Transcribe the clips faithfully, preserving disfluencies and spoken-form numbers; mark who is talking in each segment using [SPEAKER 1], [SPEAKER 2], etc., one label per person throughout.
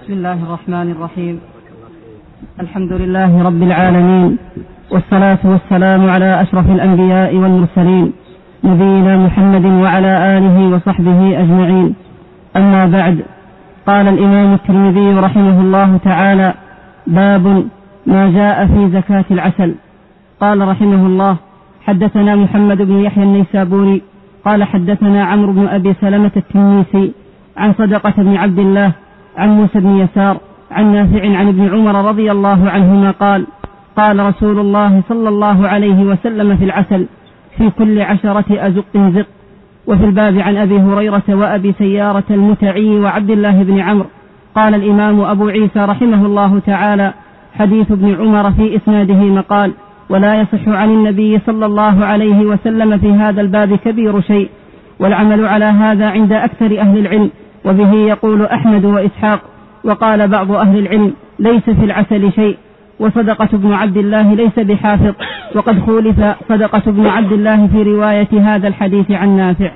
[SPEAKER 1] بسم الله الرحمن الرحيم. الحمد لله رب العالمين، والصلاة والسلام على أشرف الأنبياء والمرسلين، نبينا محمد وعلى آله وصحبه أجمعين. أما بعد، قال الإمام الترمذي رحمه الله تعالى: باب ما جاء في زكاة العسل. قال رحمه الله: حدثنا محمد بن يحيى النيسابوري قال حدثنا عمرو بن أبي سلمة التنيسي عن صدقة بن عبد الله عن موسى بن يسار عن نافع عن ابن عمر رضي الله عنهما قال: قال رسول الله صلى الله عليه وسلم في العسل: في كل عشرة أزق زق. وفي الباب عن أبي هريرة وأبي سيارة المتعي وعبد الله بن عمرو. قال الإمام أبو عيسى رحمه الله تعالى: حديث ابن عمر في إسناده مقال، ولا يصح عن النبي صلى الله عليه وسلم في هذا الباب كبير شيء، والعمل على هذا عند أكثر أهل العلم، وبه يقول أحمد وإسحاق. وقال بعض أهل العلم: ليس في العسل شيء، وصدقة بن عبد الله ليس بحافظ، وقد خولف صدقة بن عبد الله في رواية هذا الحديث عن نافع.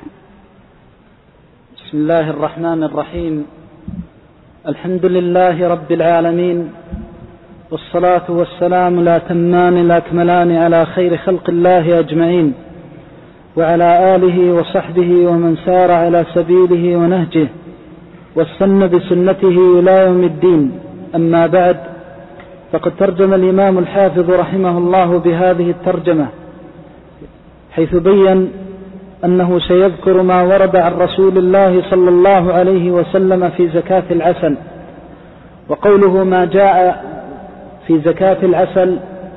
[SPEAKER 2] بسم الله الرحمن الرحيم. الحمد لله رب العالمين، والصلاة والسلام لا تمان لا أكملان على خير خلق الله أجمعين، وعلى آله وصحبه ومن سار على سبيله ونهجه واستنى بسنته إلى يوم الدين. أما بعد، فقد ترجم الإمام الحافظ رحمه الله بهذه الترجمة، حيث بين أنه سيذكر ما ورد عن رسول الله صلى الله عليه وسلم في زكاة العسل. وقوله ما جاء في زكاة العسل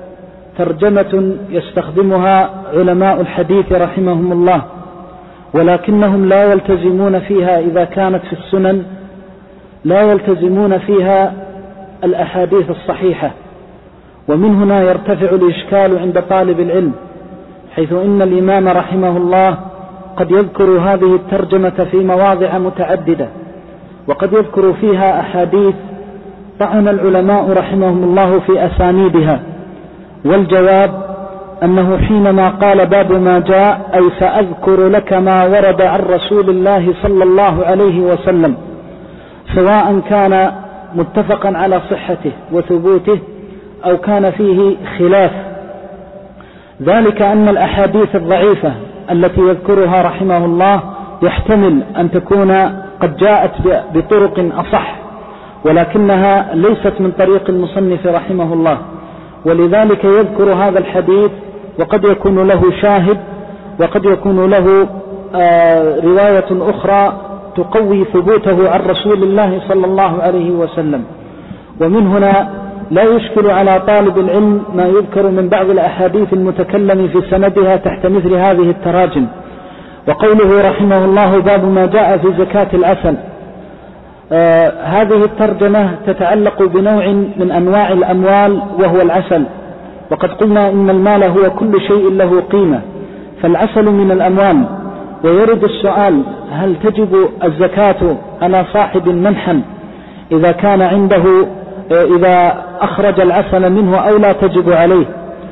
[SPEAKER 2] ترجمة يستخدمها علماء الحديث رحمهم الله، ولكنهم لا يلتزمون فيها إذا كانت في السنن، لا يلتزمون فيها الأحاديث الصحيحة. ومن هنا يرتفع الإشكال عند طالب العلم، حيث إن الإمام رحمه الله قد يذكر هذه الترجمة في مواضع متعددة، وقد يذكر فيها أحاديث طعن العلماء رحمهم الله في أسانيدها. والجواب أنه حينما قال باب ما جاء، أي سأذكر لك ما ورد عن رسول الله صلى الله عليه وسلم، سواء كان متفقا على صحته وثبوته أو كان فيه خلاف. ذلك أن الأحاديث الضعيفة التي يذكرها رحمه الله يحتمل أن تكون قد جاءت بطرق أصح، ولكنها ليست من طريق المصنف رحمه الله، ولذلك يذكر هذا الحديث، وقد يكون له شاهد، وقد يكون له آه رواية أخرى تقوي ثبوته عن رسول الله صلى الله عليه وسلم. ومن هنا لا يشكل على طالب العلم ما يذكر من بعض الأحاديث المتكلم في سندها تحت مثل هذه التراجم. وقوله رحمه الله باب ما جاء في زكاة العسل، آه هذه الترجمة تتعلق بنوع من أنواع الأموال وهو العسل، وقد قلنا إن المال هو كل شيء له قيمة، فالعسل من الأموال. ويرد السؤال: هل تجب الزكاة على صاحب منحا إذا كان عنده، إذا أخرج العسل منه، أو لا تجب عليه؟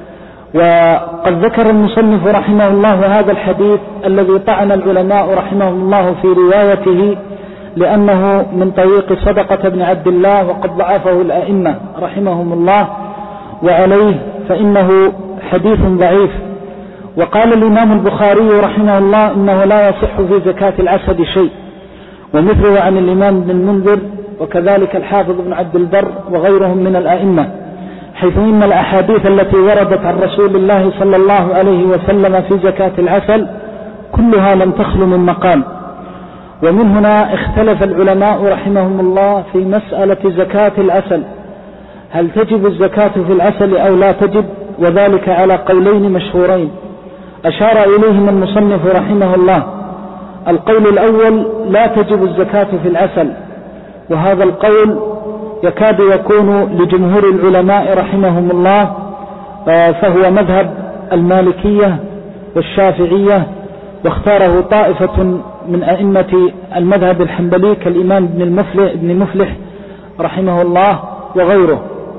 [SPEAKER 2] وقد ذكر المصنف رحمه الله هذا الحديث الذي طعن العلماء رحمهم الله في روايته، لأنه من طريق صدقة بن عبد الله، وقد ضعفه الأئمة رحمهم الله، وعليه فإنه حديث ضعيف. وقال الإمام البخاري رحمه الله إنه لا يصح في زكاة العسل شيء، ومثله عن الإمام بن المنذر، وكذلك الحافظ بن عبد البر وغيرهم من الأئمة، حيث إن الأحاديث التي وردت عن رسول الله صلى الله عليه وسلم في زكاة العسل كلها لم تخل من مقال. ومن هنا اختلف العلماء رحمهم الله في مسألة زكاة العسل، هل تجب الزكاة في العسل أو لا تجب؟ وذلك على قولين مشهورين أشار إليهم المصنف رحمه الله. القول الأول: لا تجب الزكاة في العسل، وهذا القول يكاد يكون لجمهور العلماء رحمهم الله، فهو مذهب المالكية والشافعية، واختاره طائفة من أئمة المذهب الحنبلي كالإمام ابن المفلح, ابن مفلح رحمه الله وغيره،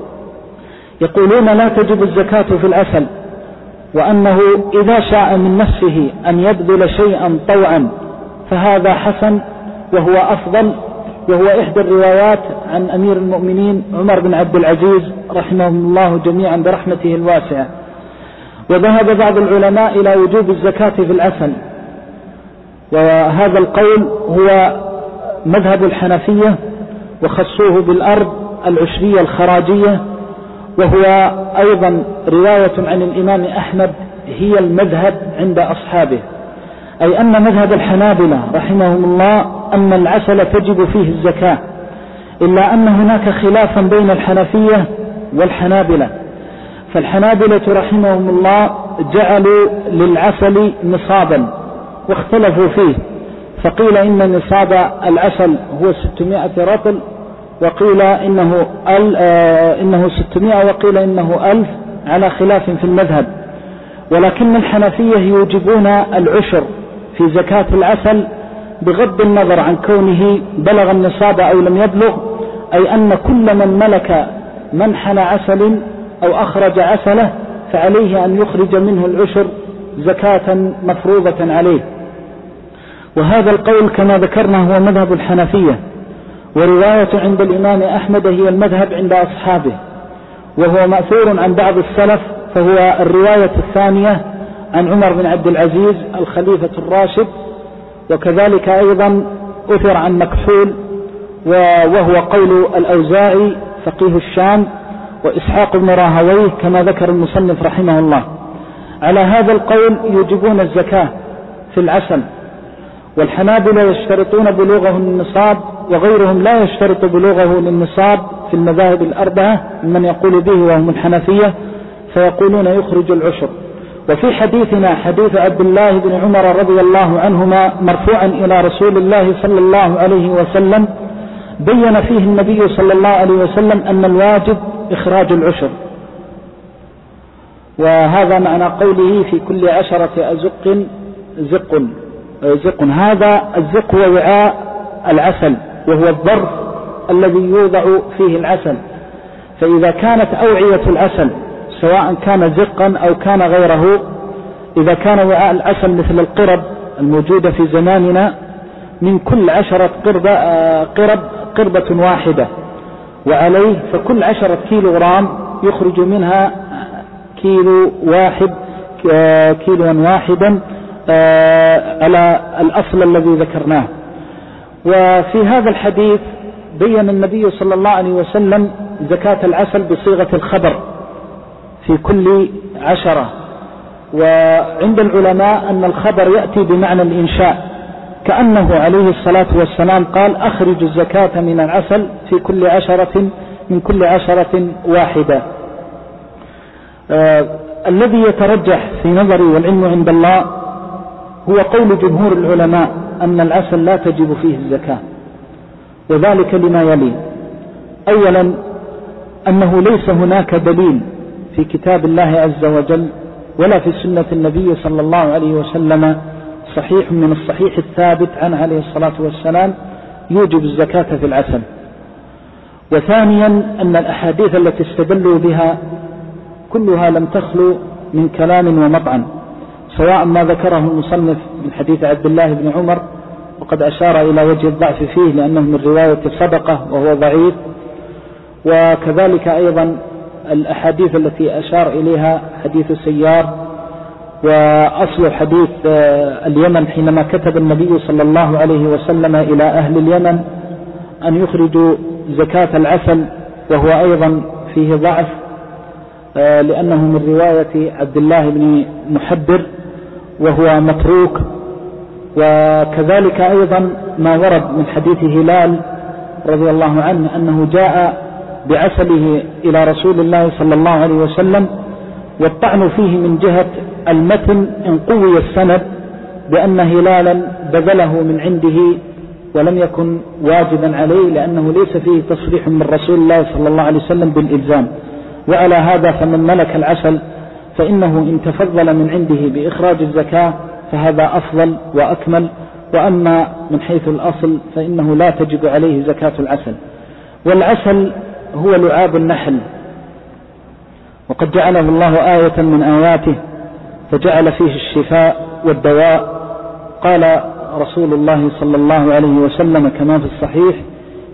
[SPEAKER 2] يقولون لا تجب الزكاة في العسل، وأنه إذا شاء من نفسه أن يبذل شيئا طوعا فهذا حسن وهو أفضل، وهو إحدى الروايات عن أمير المؤمنين عمر بن عبد العزيز رحمهم الله جميعا برحمته الواسعة. وذهب بعض العلماء إلى وجوب الزكاة في العسل، وهذا القول هو مذهب الحنفية، وخصوه بالأرض العشرية الخراجية، وهو أيضا رواية عن الإمام أحمد هي المذهب عند أصحابه، أي أن مذهب الحنابلة رحمهم الله أن العسل تجب فيه الزكاة، إلا أن هناك خلافا بين الحنفية والحنابلة. فالحنابلة رحمهم الله جعلوا للعسل نصابا واختلفوا فيه، فقيل إن نصاب العسل هو ستمائة رطل، وقيل إنه, إنه ستمائة، وقيل إنه ألف، على خلاف في المذهب. ولكن الحنفية يوجبون العشر في زكاة العسل بغض النظر عن كونه بلغ النصاب أو لم يبلغ، أي أن كل من ملك منحل عسل أو أخرج عسله فعليه أن يخرج منه العشر زكاة مفروضة عليه. وهذا القول كما ذكرنا هو مذهب الحنفية، ورواية عند الإمام أحمد هي المذهب عند أصحابه، وهو مأثور عن بعض السلف، فهو الرواية الثانية عن عمر بن عبد العزيز الخليفة الراشد، وكذلك أيضا أثر عن مكحول، وهو قول الأوزاعي فقيه الشام وإسحاق بن راهويه كما ذكر المصنف رحمه الله. على هذا القول يوجبون الزكاة في العسل، والحنابلة يشترطون بلوغه النصاب، وغيرهم لا يشترط بلوغه للنصاب في المذاهب الأربعة من يقول به وهم الحنفية، فيقولون يخرج العشر. وفي حديثنا حديث عبد الله بن عمر رضي الله عنهما مرفوعا إلى رسول الله صلى الله عليه وسلم بين فيه النبي صلى الله عليه وسلم أن الواجب إخراج العشر، وهذا معنى قوله في كل عشرة أزق زق زق. هذا الزق هو وعاء العسل، وهو الظرف الذي يوضع فيه العسل، فإذا كانت أوعية العسل سواء كان زقا أو كان غيره، إذا كان وعاء العسل مثل القرب الموجودة في زماننا، من كل عشرة قربة, قرب قربة واحدة وعليه، فكل عشرة كيلو غرام يخرج منها كيلو واحد كيلوا واحدا على الأصل الذي ذكرناه. وفي هذا الحديث بين النبي صلى الله عليه وسلم زكاة العسل بصيغة الخبر في كل عشرة، وعند العلماء أن الخبر يأتي بمعنى الإنشاء، كأنه عليه الصلاة والسلام قال أخرج الزكاة من العسل في كل عشرة من كل عشرة واحدة. آه الذي يترجح في نظري والعلم عند الله هو قول جمهور العلماء أن العسل لا تجب فيه الزكاة، وذلك لما يلي: أولا أنه ليس هناك دليل في كتاب الله عز وجل ولا في سنة النبي صلى الله عليه وسلم صحيح من الصحيح الثابت عنه عليه الصلاة والسلام يوجب الزكاة في العسل. وثانيا أن الأحاديث التي استدلوا بها كلها لم تخلو من كلام ومطعن، سواء ما ذكره المصنف من حديث عبد الله بن عمر وقد أشار إلى وجه الضعف فيه لأنه من رواية صدقة وهو ضعيف، وكذلك أيضا الأحاديث التي أشار إليها حديث سيار، وأصل حديث اليمن حينما كتب النبي صلى الله عليه وسلم إلى أهل اليمن أن يخرجوا زكاة العسل، وهو أيضا فيه ضعف لأنه من رواية عبد الله بن محبر وهو متروك. وكذلك أيضا ما ورد من حديث هلال رضي الله عنه أنه جاء بعسله إلى رسول الله صلى الله عليه وسلم، والطعن فيه من جهة المتن إن قوي السند بأن هلالا بذله من عنده ولم يكن واجبا عليه، لأنه ليس فيه تصريح من رسول الله صلى الله عليه وسلم بالإلزام. وعلى هذا فمن ملك العسل فإنه إن تفضل من عنده بإخراج الزكاة فهذا أفضل وأكمل، وأما من حيث الأصل فإنه لا تجب عليه زكاة العسل. والعسل هو لعاب النحل، وقد جعله الله آية من آياته فجعل فيه الشفاء والدواء. قال رسول الله صلى الله عليه وسلم كما في الصحيح: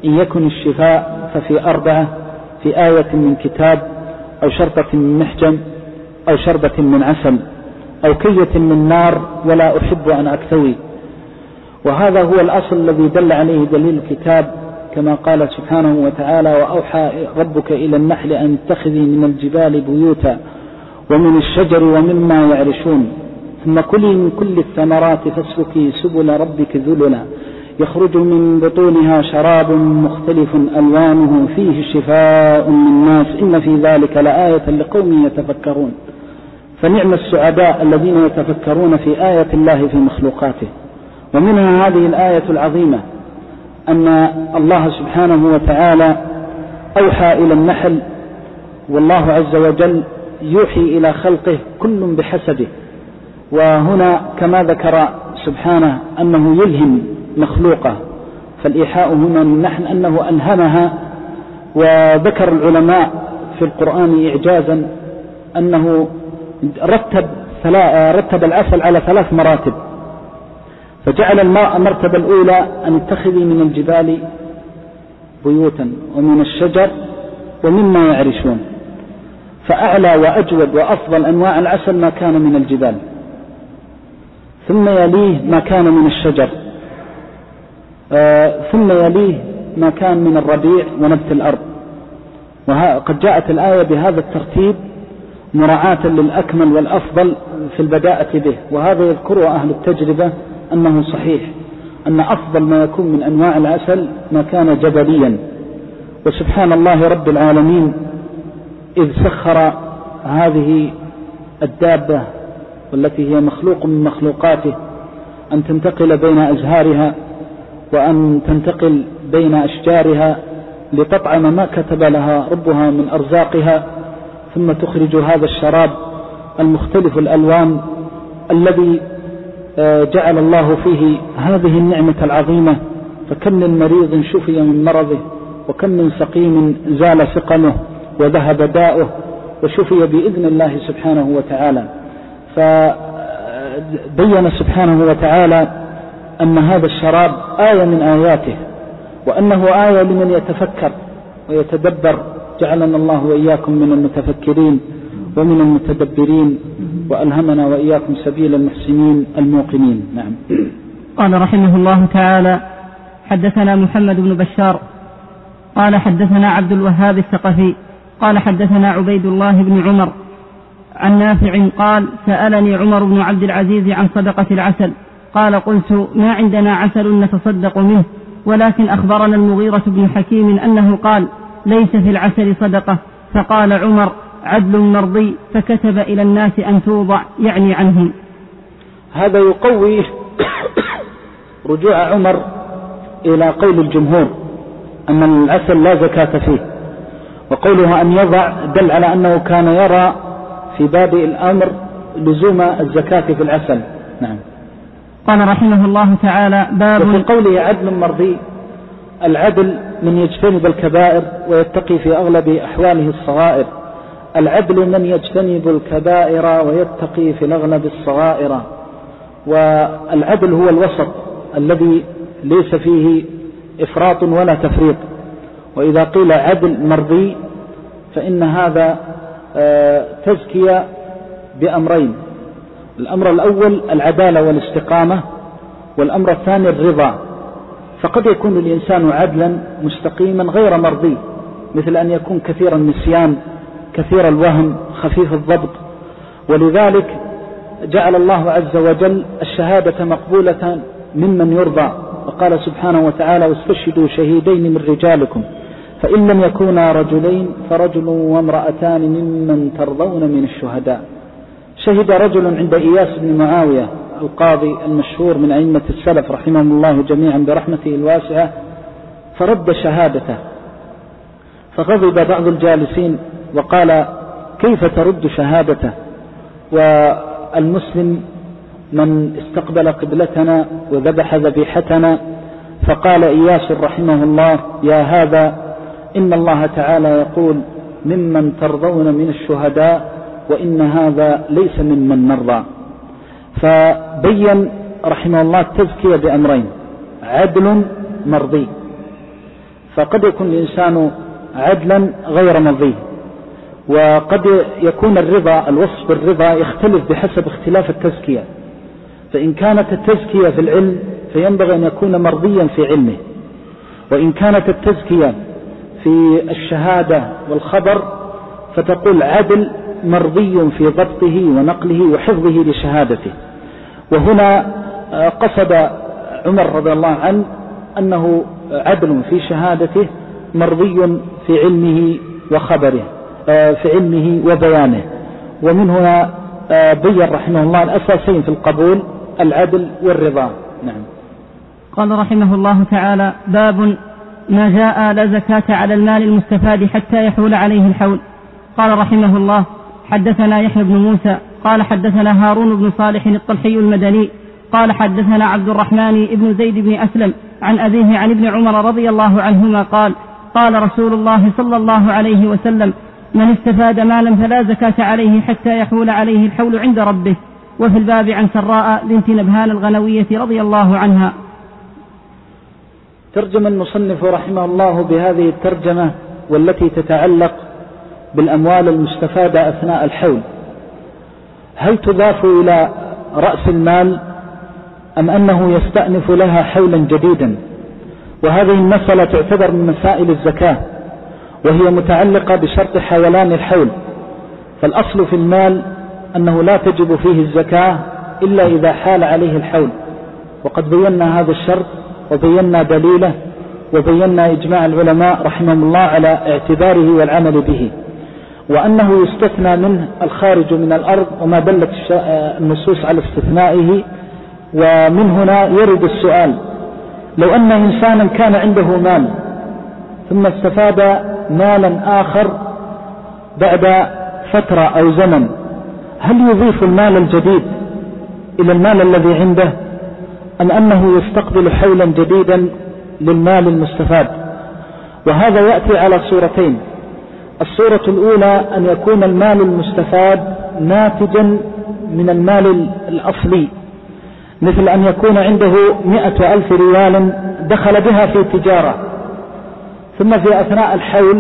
[SPEAKER 2] إن يكن الشفاء ففي أربعة: في آية من كتاب، أو شربة من محجم، أو شربة من عسل، أو كية من نار، ولا أحب أن أكتوي. وهذا هو الأصل الذي دل عليه دليل الكتاب، كما قال سبحانه وتعالى: وأوحى ربك إلى النحل أن اتخذي من الجبال بيوتا ومن الشجر ومما يعرشون ثم كلي من كل الثمرات فاسلكي سبل ربك ذللا يخرج من بطونها شراب مختلف ألوانه فيه شفاء للناس إن في ذلك لآية لقوم يتفكرون. فنعم السعداء الذين يتفكرون في آية الله في مخلوقاته. ومنها هذه الآية العظيمة أن الله سبحانه وتعالى أوحى إلى النحل، والله عز وجل يوحي إلى خلقه كل بحسبه. وهنا كما ذكر سبحانه أنه يلهم مخلوقه، فالإيحاء هنا من نحن أنه ألهمها. وذكر العلماء في القرآن إعجازا أنه رتب, رتب العسل على ثلاث مراتب، فجعل الماء المرتبة الأولى أن اتخذي من الجبال بيوتا ومن الشجر ومما يعرشون، فأعلى وأجود وأفضل أنواع العسل ما كان من الجبال، ثم يليه ما كان من الشجر، آه ثم يليه ما كان من الربيع ونبت الأرض. وقد جاءت الآية بهذا الترتيب مراعاة للأكمل والأفضل في البداءة به، وهذا يذكره أهل التجربة أنه صحيح أن أفضل ما يكون من أنواع العسل ما كان جبليا. وسبحان الله رب العالمين إذ سخر هذه الدابة والتي هي مخلوق من مخلوقاته أن تنتقل بين أزهارها وأن تنتقل بين أشجارها لتطعم ما كتب لها ربها من أرزاقها، ثم تخرج هذا الشراب المختلف الألوان الذي جعل الله فيه هذه النعمة العظيمة. فكم من مريض شفي من مرضه، وكم من سقيم زال سقمه وذهب داؤه وشفي بإذن الله سبحانه وتعالى. فبين سبحانه وتعالى أن هذا الشراب آية من آياته، وأنه آية لمن يتفكر ويتدبر. جعلنا الله وإياكم من المتفكرين ومن المتدبرين، وألهمنا وإياكم سبيل المحسنين الموقنين. نعم.
[SPEAKER 1] قال رحمه الله تعالى: حدثنا محمد بن بشار قال حدثنا عبد الوهاب الثقفي قال حدثنا عبيد الله بن عمر عن نافع قال: سألني عمر بن عبد العزيز عن صدقة العسل، قال: قلت: ما عندنا عسل نتصدق منه، ولكن أخبرنا المغيرة بن حكيم أنه قال: ليس في العسل صدقة. فقال عمر: عدل مرضي، فكتب إلى الناس أن توضع، يعني عنهم.
[SPEAKER 2] هذا يقوي رجوع عمر إلى قول الجمهور أن العسل لا زكاة فيه، وقولها أن يضع دل على أنه كان يرى في بادئ الأمر لزوم الزكاة في العسل. نعم.
[SPEAKER 1] قال رحمه الله تعالى: باب.
[SPEAKER 2] وفي قوله عدل مرضي، العدل من يجتنب الكبائر ويتقي في أغلب أحواله الصغائر. العدل من يجتنب الكبائر ويتقي في الأغلب الصغائر. والعدل هو الوسط الذي ليس فيه إفراط ولا تفريط. وإذا قيل عدل مرضي فإن هذا تزكية بأمرين: الأمر الأول العدالة والاستقامة، والأمر الثاني الرضا. فقد يكون الإنسان عدلا مستقيما غير مرضي، مثل أن يكون كثير النسيان، كثير الوهم، خفيف الضبط. ولذلك جعل الله عز وجل الشهادة مقبولة ممن يرضى، وقال سبحانه وتعالى: واستشهدوا شهيدين من رجالكم فإن لم يكونا رجلين فرجل وامرأتان ممن ترضون من الشهداء. شهد رجل عند إياس بن معاوية القاضي المشهور من أئمة السلف رحمهم الله جميعا برحمته الواسعة، فرد شهادته، فغضب بعض الجالسين وقال: كيف ترد شهادته والمسلم من استقبل قبلتنا وذبح ذبيحتنا؟ فقال إياس رحمه الله: يا هذا، إن الله تعالى يقول: ممن ترضون من الشهداء، وإن هذا ليس ممن نرضى. فبين رحمه الله التزكية بأمرين: عدل مرضي. فقد يكون الإنسان عدلا غير مرضي، وقد يكون الرضا، الوصف بالرضا يختلف بحسب اختلاف التزكية. فإن كانت التزكية في العلم فينبغي أن يكون مرضيا في علمه، وإن كانت التزكية في الشهادة والخبر فتقول عدل مرضي في ضبطه ونقله وحفظه لشهادته. وهنا قصد عمر رضي الله عنه أنه عدل في شهادته مرضي في علمه وخبره، في علمه وبيانه. ومن هنا بين رحمه الله الأساسين في القبول العدل والرضا. نعم.
[SPEAKER 1] قال رحمه الله تعالى: باب ما جاء لا زكاة على المال المستفاد حتى يحول عليه الحول. قال رحمه الله: حدثنا يحيى بن موسى قال حدثنا هارون بن صالح الطلحي المدني قال حدثنا عبد الرحمن بن زيد بن أسلم عن أبيه عن ابن عمر رضي الله عنهما قال: قال رسول الله صلى الله عليه وسلم: من استفاد مالا فلا زكاة عليه حتى يحول عليه الحول عند ربه. وفي الباب عن سراء بنت نبهان الغنوية رضي الله عنها.
[SPEAKER 2] ترجم المصنف رحمه الله بهذه الترجمة والتي تتعلق بالأموال المستفادة أثناء الحول، هل تضاف إلى رأس المال أم أنه يستأنف لها حولا جديدا؟ وهذه المسألة تعتبر من مسائل الزكاة، وهي متعلقة بشرط حولان الحول. فالأصل في المال أنه لا تجب فيه الزكاة إلا إذا حال عليه الحول، وقد بينا هذا الشرط وبينا دليله وبينا إجماع العلماء رحمهم الله على اعتباره والعمل به، وأنه يستثنى منه الخارج من الأرض وما دلت النصوص على استثنائه. ومن هنا يرد السؤال: لو أن إنسانا كان عنده مال ثم استفاد مالا آخر بعد فترة أو زمن، هل يضيف المال الجديد إلى المال الذي عنده أم أنه يستقبل حولا جديدا للمال المستفاد؟ وهذا يأتي على صورتين: الصورة الأولى أن يكون المال المستفاد ناتجا من المال الأصلي، مثل أن يكون عنده مئة ألف ريال دخل بها في تجارة، ثم في أثناء الحول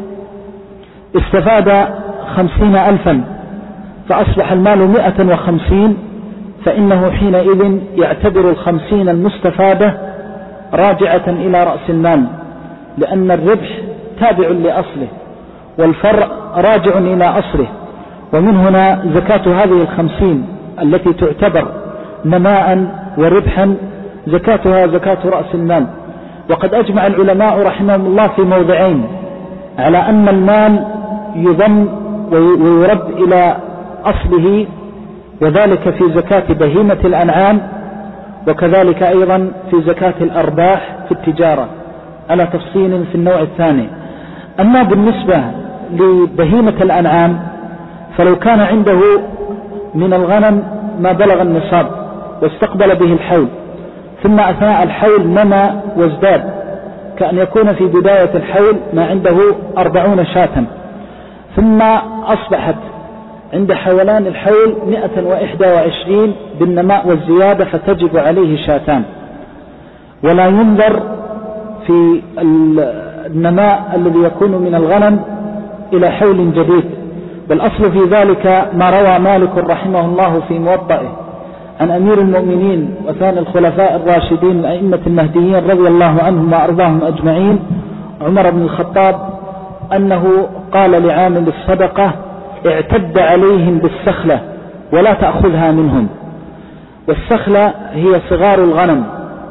[SPEAKER 2] استفاد خمسين ألفا فأصبح المال مئة وخمسين، فإنه حينئذ يعتبر الخمسين المستفادة راجعة إلى رأس المال، لأن الربح تابع لأصله والفرع راجع إلى أصله. ومن هنا زكاة هذه الخمسين التي تعتبر نماء وربحا زكاتها زكاة رأس المال. وقد أجمع العلماء رحمهم الله في موضعين على أن المال يضم ويرد إلى أصله، وذلك في زكاة بهيمة الأنعام، وكذلك أيضا في زكاة الأرباح في التجارة على تفصيل في النوع الثاني. أما بالنسبة لبهيمة الأنعام فلو كان عنده من الغنم ما بلغ النصاب واستقبل به الحول، ثم أثناء الحول نمى وازداد، كأن يكون في بداية الحول ما عنده أربعون شاة، ثم أصبحت عند حولان الحول مئة وإحدى وعشرين بالنماء والزيادة، فتجب عليه شاتان. ولا ينظر في النماء الذي يكون من الغنم إلى حول جديد، والأصل في ذلك ما روى مالك رحمه الله في موطئه عن أمير المؤمنين وثاني الخلفاء الراشدين الأئمة المهديين رضي الله عنهم وأرضاهم أجمعين عمر بن الخطاب أنه قال لعامل الصدقة: اعتد عليهم بالسخلة ولا تأخذها منهم. والسخلة هي صغار الغنم،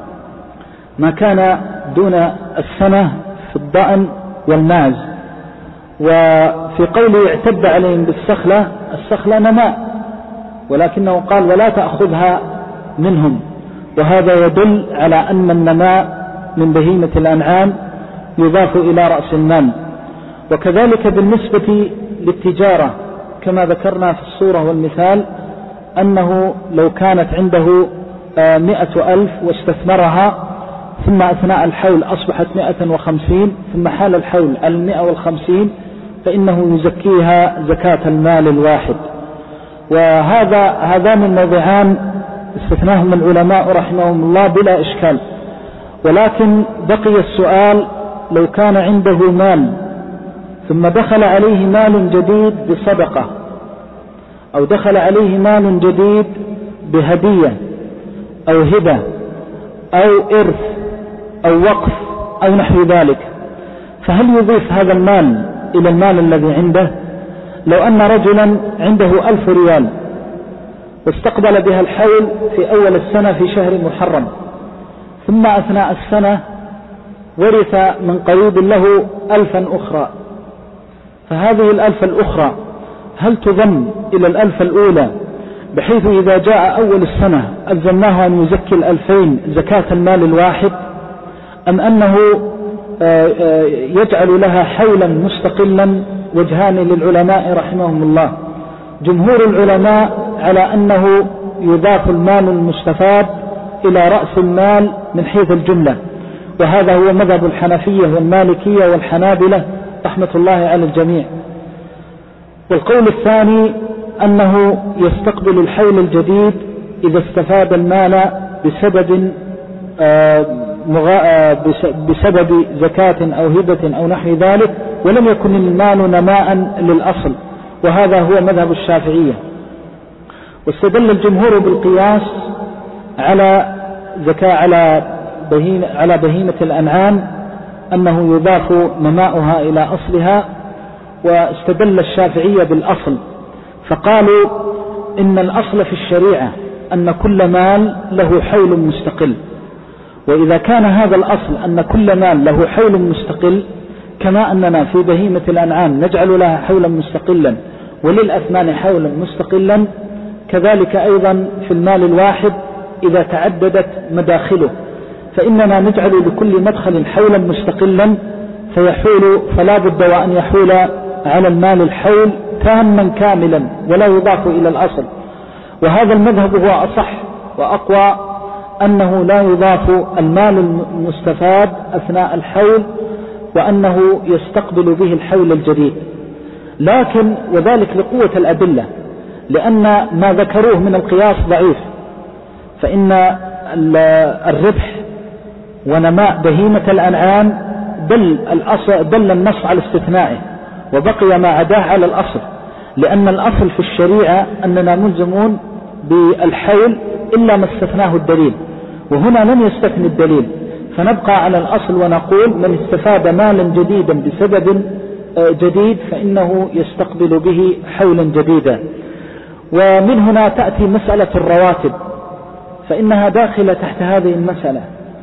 [SPEAKER 2] ما كان دون السنة في الضأن والماز. وفي قوله اعتد عليهم بالسخلة، السخلة نماء، ولكنه قال ولا تأخذها منهم، وهذا يدل على أن النماء من بهيمة الأنعام يضاف إلى رأس المال. وكذلك بالنسبة للتجارة كما ذكرنا في الصورة والمثال، أنه لو كانت عنده مئة ألف واستثمرها ثم أثناء الحول أصبحت مئة وخمسين ثم حال الحول على المئة والخمسين، فإنه يزكيها زكاة المال الواحد. وهذا هذان الموضعان استثناهم العلماء رحمهم الله بلا إشكال. ولكن بقي السؤال: لو كان عنده مال ثم دخل عليه مال جديد بصدقة، أو دخل عليه مال جديد بهدية أو هبة أو إرث أو وقف أو نحو ذلك، فهل يضيف هذا المال إلى المال الذي عنده؟ لو أن رجلا عنده ألف ريال واستقبل بها الحول في أول السنة في شهر محرم، ثم أثناء السنة ورث من قريب له ألفا أخرى، فهذه الألف الأخرى هل تضم إلى الألف الأولى بحيث إذا جاء أول السنة ألزمناه أن يزكي الألفين زكاة المال الواحد، أم أنه يجعل لها حولا مستقلا؟ وجهان للعلماء رحمهم الله. جمهور العلماء على أنه يضاف المال المستفاد إلى رأس المال من حيث الجملة، وهذا هو مذهب الحنفية والمالكية والحنابلة رحمة الله على الجميع. والقول الثاني أنه يستقبل الحول الجديد إذا استفاد المال بسبب بسبب زكاة أو هبة أو نحو ذلك، ولم يكن المال نماء للأصل، وهذا هو مذهب الشافعية. واستدل الجمهور بالقياس على زكاة على بهيمة, على بهيمة الأنعام أنه يضاف نماؤها إلى أصلها، واستدل الشافعية بالأصل فقالوا إن الأصل في الشريعة أن كل مال له حول مستقل، وإذا كان هذا الأصل أن كل مال له حول مستقل، كما أننا في بهيمة الأنعام نجعل لها حولا مستقلا وللأثمان حولا مستقلا، كذلك أيضا في المال الواحد إذا تعددت مداخله فإننا نجعل لكل مدخل حولا مستقلا فيحول، فلا بد وأن يحول على المال الحول تاما كاملا ولا يضاف إلى الأصل. وهذا المذهب هو أصح وأقوى، أنه لا يضاف المال المستفاد أثناء الحول، وأنه يستقبل به الحول الجديد. لكن وذلك لقوة الأدلة، لأن ما ذكروه من القياس ضعيف، فإن الربح ونماء بهيمة الأنعام دل, دل النص على استثنائه، وبقي ما عداه على الأصل، لأن الأصل في الشريعة أننا ملزمون بالحول إلا ما استثناه الدليل، وهنا لم يستثني الدليل، فنبقى على الأصل ونقول من استفاد مالا جديدا بسبب جديد فإنه يستقبل به حولا جديدا. ومن هنا تأتي مسألة الرواتب، فإنها داخلة تحت هذه المسألة،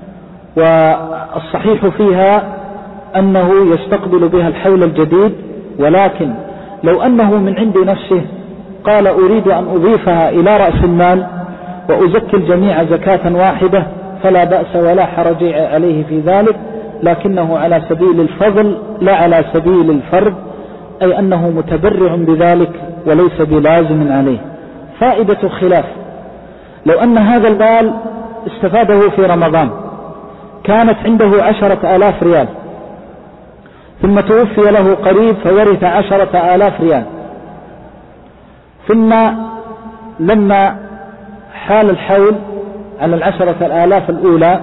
[SPEAKER 2] والصحيح فيها أنه يستقبل بها الحول الجديد. ولكن لو أنه من عند نفسه قال أريد أن أضيفها إلى رأس المال وأزكي الجميع زكاة واحدة فلا بأس ولا حرج عليه في ذلك، لكنه على سبيل الفضل لا على سبيل الفرض، أي أنه متبرع بذلك وليس بلازم عليه. فائدة الخلاف: لو أن هذا المال استفاده في رمضان كانت عنده عشرة آلاف ريال، ثم توفي له قريب فورث عشرة آلاف ريال، ثم لما حال الحول على العشرة الآلاف الأولى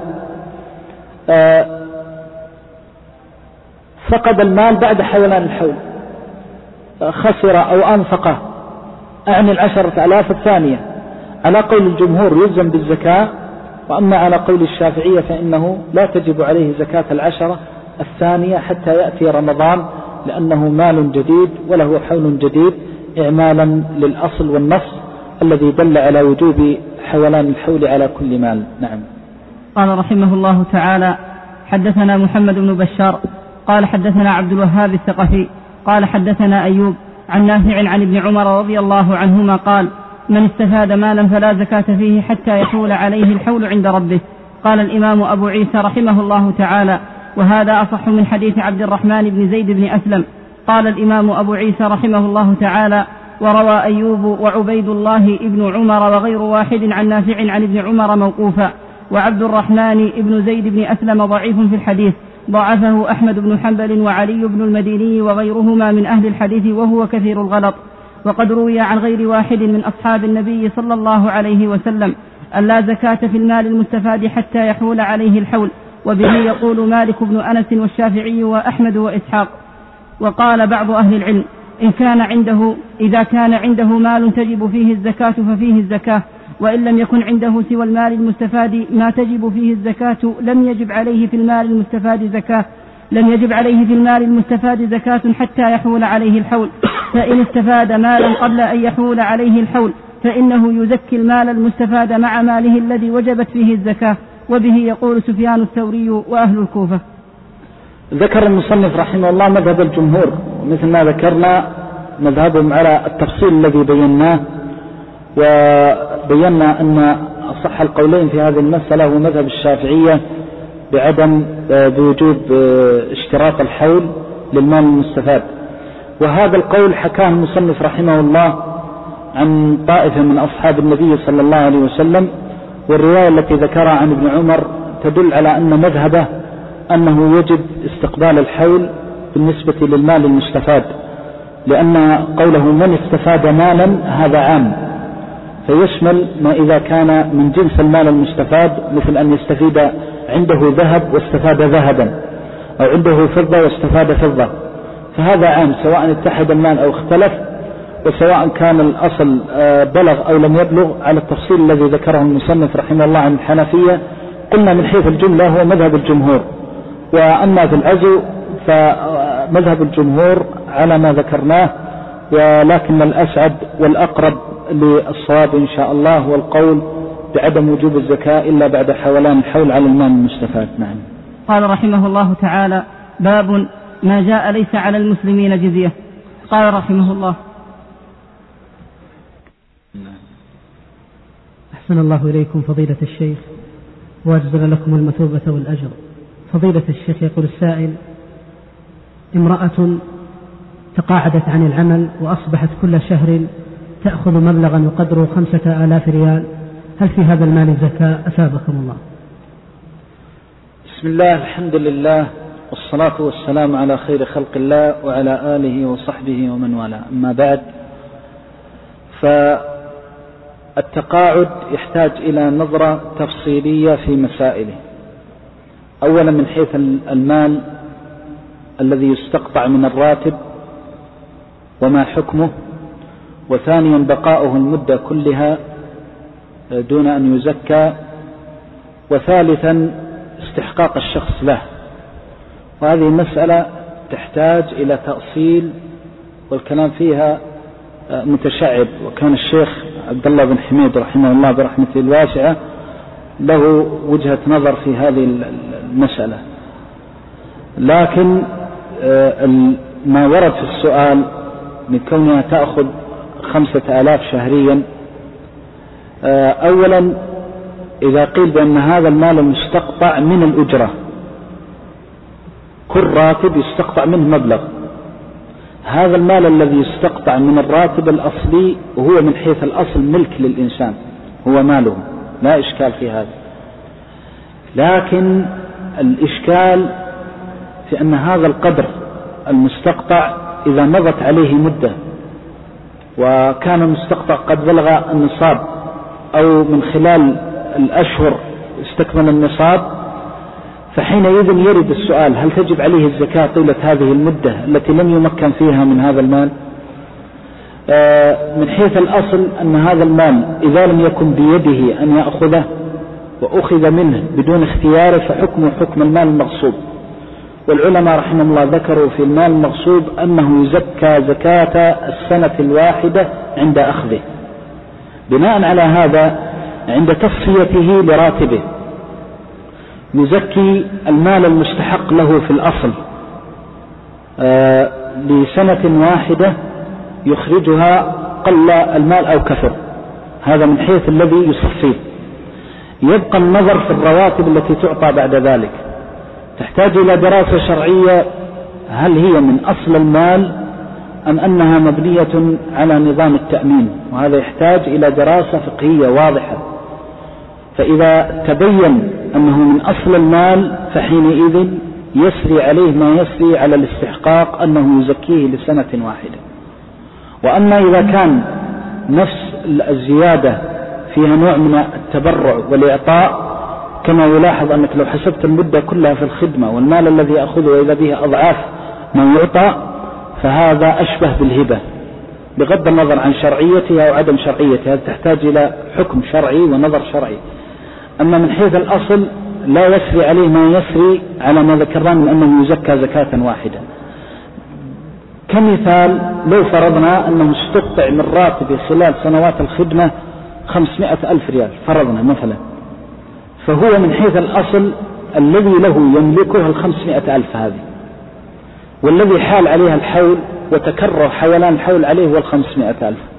[SPEAKER 2] فقد المال بعد حولان الحول، خسر أو أنفقه، أعني العشرة آلاف الثانية. على قول الجمهور يلزم بالزكاة، وأما على قول الشافعية فإنه لا تجب عليه زكاة العشرة الثانية حتى يأتي رمضان، لأنه مال جديد وله حول جديد إعمالا للأصل والنص الذي دل على وجوب حولان الحول على كل مال. نعم.
[SPEAKER 1] قال رحمه الله تعالى: حدثنا محمد بن بشار قال حدثنا عبد الوهاب الثقفي قال حدثنا أيوب عن نافع عن ابن عمر رضي الله عنهما قال: من استفاد مالا فلا زكاة فيه حتى يحول عليه الحول عند ربه. قال الإمام أبو عيسى رحمه الله تعالى: وهذا أصح من حديث عبد الرحمن بن زيد بن أسلم. قال الإمام أبو عيسى رحمه الله تعالى: وروى أيوب وعبيد الله ابن عمر وغير واحد عن نافع عن ابن عمر موقوفا، وعبد الرحمن ابن زيد بن أسلم ضعيف في الحديث، ضعفه أحمد بن حنبل وعلي بن المديني وغيرهما من أهل الحديث، وهو كثير الغلط. وقد روي عن غير واحد من أصحاب النبي صلى الله عليه وسلم أن لا زكاة في المال المستفاد حتى يحول عليه الحول، وبه يقول مالك بن أنس والشافعي وأحمد وإسحاق. وقال بعض أهل العلم إن كان عنده إذا كان عنده مال تجب فيه الزكاة ففيه الزكاة، وإن لم يكن عنده سوى المال المستفاد ما تجب فيه الزكاة لم يجب عليه في المال المستفاد زكاة لم يجب عليه في المال المستفاد زكاة حتى يحول عليه الحول، فإن استفاد مالا قبل أن يحول عليه الحول فإنه يزكي المال المستفاد مع ماله الذي وجبت فيه الزكاة. وبه يقول سفيان الثوري وأهل الكوفة.
[SPEAKER 2] ذكر المصنف رحمه الله مذهب الجمهور، ومثل ما ذكرنا مذهبهم على التفصيل الذي بيناه، وبينا أن أصح القولين في هذه المسألة هو مذهب الشافعية بعدم بوجوب اشتراط الحول للمال المستفاد. وهذا القول حكاه المصنف رحمه الله عن طائفة من أصحاب النبي صلى الله عليه وسلم، والرواية التي ذكرها عن ابن عمر تدل على أن مذهبه أنه يجب استقبال الحول بالنسبة للمال المستفاد، لأن قوله من استفاد مالا هذا عام، فيشمل ما إذا كان من جنس المال المستفاد، مثل أن يستفيد عنده ذهب واستفاد ذهبا، أو عنده فضة واستفاد فضة، فهذا عام سواء اتحد المال أو اختلف، وسواء كان الأصل بلغ أو لم يبلغ، على التفصيل الذي ذكره المصنف رحمه الله عن الحنفية. قلنا من حيث الجملة هو مذهب الجمهور، وأما في العزو فمذهب الجمهور على ما ذكرناه، ولكن الأسعد والأقرب للصواب إن شاء الله هو القول بعدم وجوب الزكاة إلا بعد حولان الحول على المال المستفاد. نعم.
[SPEAKER 1] قال رحمه الله تعالى: باب ما جاء ليس على المسلمين جزية. قال رحمه الله:
[SPEAKER 3] أحسن الله إليكم فضيلة الشيخ وأجزل لكم المثوبة والأجر. فضيلة الشيخ، يقول السائل: امرأة تقاعدت عن العمل وأصبحت كل شهر تأخذ مبلغا يقدر خمسة آلاف ريال، هل في هذا المال زكاة؟ أثابكم الله.
[SPEAKER 2] بسم الله، الحمد لله، والصلاة والسلام على خير خلق الله وعلى آله وصحبه ومن والاه. أما بعد، فالتقاعد يحتاج إلى نظرة تفصيلية في مسائله. أولا من حيث المال الذي يستقطع من الراتب وما حكمه، وثانيا بقاؤه المدة كلها دون أن يزكى، وثالثا استحقاق الشخص له. وهذه مسألة تحتاج إلى تأصيل، والكلام فيها متشعب، وكان الشيخ عبد الله بن حميد رحمه الله برحمته الواسعة له وجهة نظر في هذه المسألة. لكن ما ورد في السؤال من كونها تأخذ خمسة آلاف شهريا، أولا إذا قيل بأن هذا المال المستقطع من الأجرة، كل راتب يستقطع منه مبلغ، هذا المال الذي يستقطع من الراتب الأصلي وهو من حيث الأصل ملك للإنسان، هو ماله، لا إشكال في هذا. لكن الإشكال في أن هذا القدر المستقطع إذا مضت عليه مدة وكان المستقطع قد بلغ النصاب، أو من خلال الأشهر استكمل النصاب، فحينئذ يرد السؤال: هل تجب عليه الزكاة طيلة هذه المدة التي لم يمكن فيها من هذا المال؟ من حيث الأصل أن هذا المال إذا لم يكن بيده أن يأخذه وأخذ منه بدون اختياره فحكمه حكم المال المغصوب. والعلماء رحمه الله ذكروا في المال المغصوب أنه يزكى زكاة السنة الواحدة عند أخذه. بناء على هذا عند تصفيته لراتبه يزكي المال المستحق له في الأصل آه لسنة واحدة يخرجها قل المال أو كثر، هذا من حيث الذي يصفيه. يبقى النظر في الرواتب التي تعطى بعد ذلك، تحتاج إلى دراسة شرعية، هل هي من أصل المال أم أنها مبنية على نظام التأمين، وهذا يحتاج إلى دراسة فقهية واضحة. فإذا تبين أنه من أصل المال فحينئذ يسري عليه ما يسري على الاستحقاق أنه يزكيه لسنة واحدة. وأما إذا كان نفس الزيادة فيها نوع من التبرع والإعطاء كما يلاحظ أنك لو حسبت المدة كلها في الخدمة والمال الذي يأخذه وإذا به أضعاف ما يعطى فهذا أشبه بالهبة بغض النظر عن شرعيتها أو عدم شرعيتها، تحتاج إلى حكم شرعي ونظر شرعي. أما من حيث الأصل لا يسري عليه ما يسري على ما ذكرنا من أنه يزكى زكاة واحدة. كمثال لو فرضنا أنه استقطع من راتبه خلال سنوات الخدمة خمسمائة ألف ريال فرضنا مثلا، فهو من حيث الأصل الذي له يملكها الخمسمائة ألف هذه، والذي حال عليها الحول وتكرر حولان الحول عليه هو الخمسمائة ألف.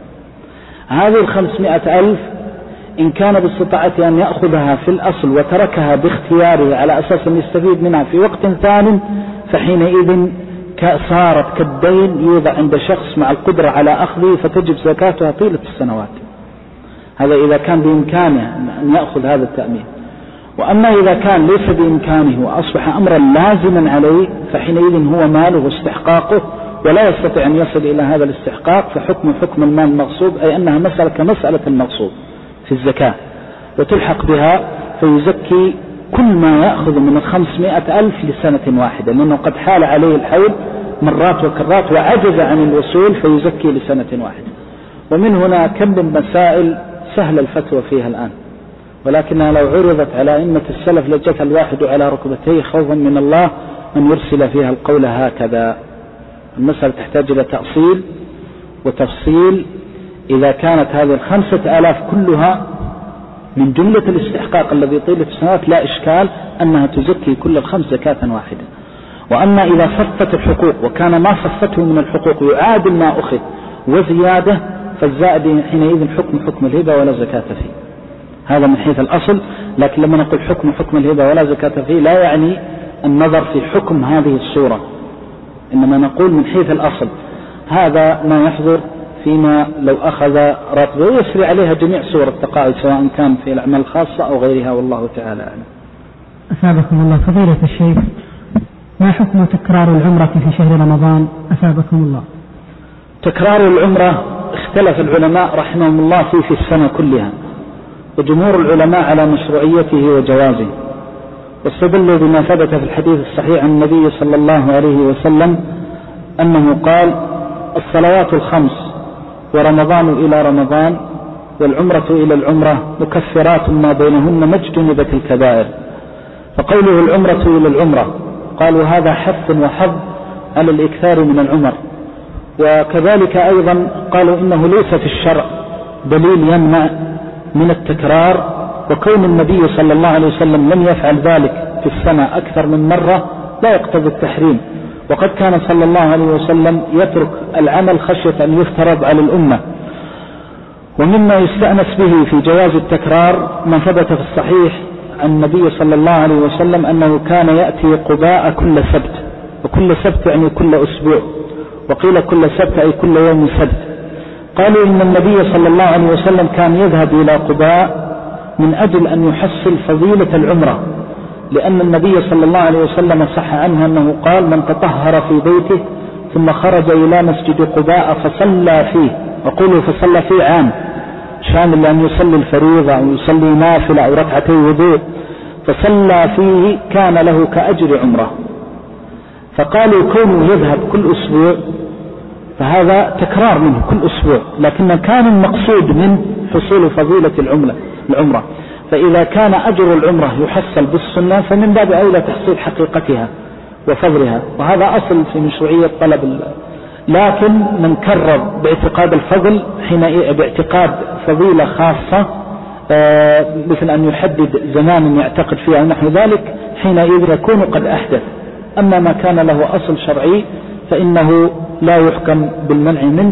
[SPEAKER 2] هذه الخمسمائة ألف إن كان باستطاعته أن يأخذها في الأصل وتركها باختياره على أساس أن يستفيد منها في وقت ثان، فحينئذ صارت كالدين يوضع عند شخص مع القدرة على أخذه فتجب زكاتها طيلة السنوات. هذا إذا كان بإمكانه أن يأخذ هذا التأمين. وأما إذا كان ليس بإمكانه وأصبح أمرا لازما عليه فحينئذ هو ماله واستحقاقه ولا يستطيع أن يصل إلى هذا الاستحقاق، فحكم حكم المال المغصوب، أي أنها مسألة كمسألة المغصوب في الزكاة وتلحق بها، فيزكي كل ما يأخذ من الخمسمائة ألف لسنة واحدة، لأنه قد حال عليه الحول مرات وكرات وعجز عن الوصول فيزكي لسنة واحدة. ومن هنا كم من مسائل سهل الفتوى فيها الآن، ولكنها لو عرضت على أئمة السلف لجث الواحد على ركبتيه خوفا من الله أن يرسل فيها القول هكذا. المسألة تحتاج إلى تأصيل وتفصيل. إذا كانت هذه الخمسة آلاف كلها من جملة الاستحقاق الذي طيلة السنوات لا إشكال أنها تزكي كل الخمس زكاة واحدة. وأما إذا صفت الحقوق وكان ما صفته من الحقوق يعادل ما أخذ وزيادة فالزائد حينئذ حكم حكم الهبة ولا زكاة فيه. هذا من حيث الأصل. لكن لما نقول حكم حكم الهبة ولا زكاة فيه لا يعني النظر في حكم هذه الصورة، إنما نقول من حيث الأصل هذا ما يحضر فيما لو أخذ راتبه ويسري عليها جميع صور التقاعد سواء كان في الأعمال الخاصة أو غيرها، والله تعالى أعلم.
[SPEAKER 3] أثابكم الله. فضيلة الشيخ، ما حكم تكرار العمرة في شهر رمضان؟ أثابكم الله.
[SPEAKER 2] تكرار العمرة اختلف العلماء رحمهم الله فيه في السنة كلها، وجمهور العلماء على مشروعيته وجوازه، واستدلوا بما ثبت في الحديث الصحيح عن النبي صلى الله عليه وسلم أنه قال: الصلوات الخمس ورمضان إلى رمضان والعمرة إلى العمرة مكفرات ما بينهن ما اجتنبت الكبائر. فقوله العمرة إلى العمرة قالوا هذا حث وحظ على الإكثار من العمر. وكذلك أيضا قالوا إنه ليس في الشرع دليل يمنع من التكرار، وكون النبي صلى الله عليه وسلم لم يفعل ذلك في السنة أكثر من مرة لا يقتضي التحريم. وقد كان صلى الله عليه وسلم يترك العمل خشية أن يفترض على الأمة. ومما يستأنس به في جواز التكرار ما ثبت في الصحيح عن النبي صلى الله عليه وسلم أنه كان يأتي قباء كل سبت، وكل سبت يعني كل أسبوع، وقيل كل سبت أي كل يوم سبت. قالوا إن النبي صلى الله عليه وسلم كان يذهب إلى قباء من أجل أن يحصل فضيلة العمرة، لأن النبي صلى الله عليه وسلم صح عنه أنه قال: من تطهر في بيته ثم خرج إلى مسجد قباء فصلى فيه، وقولوا فصلى فيه عام شامل لأن يصلي الفريضة أو يصلي نافلة أو ركعتي وضوء، فصلى فيه كان له كأجر عمره. فقالوا كونه يذهب كل أسبوع فهذا تكرار منه كل أسبوع، لكن كان المقصود من حصول فضيلة العمرة العمرة فإذا كان أجر العمرة يحصل بالسنة فمن باب أولى تحصيل حقيقتها وفضلها، وهذا أصل في مشروعية طلب الله. لكن من كرر باعتقاد الفضل حين باعتقاد فضيلة خاصة مثل أن يحدد زمان يعتقد فيها نحو ذلك حينئذ يكون قد أحدث. أما ما كان له أصل شرعي فإنه لا يحكم بالمنع منه.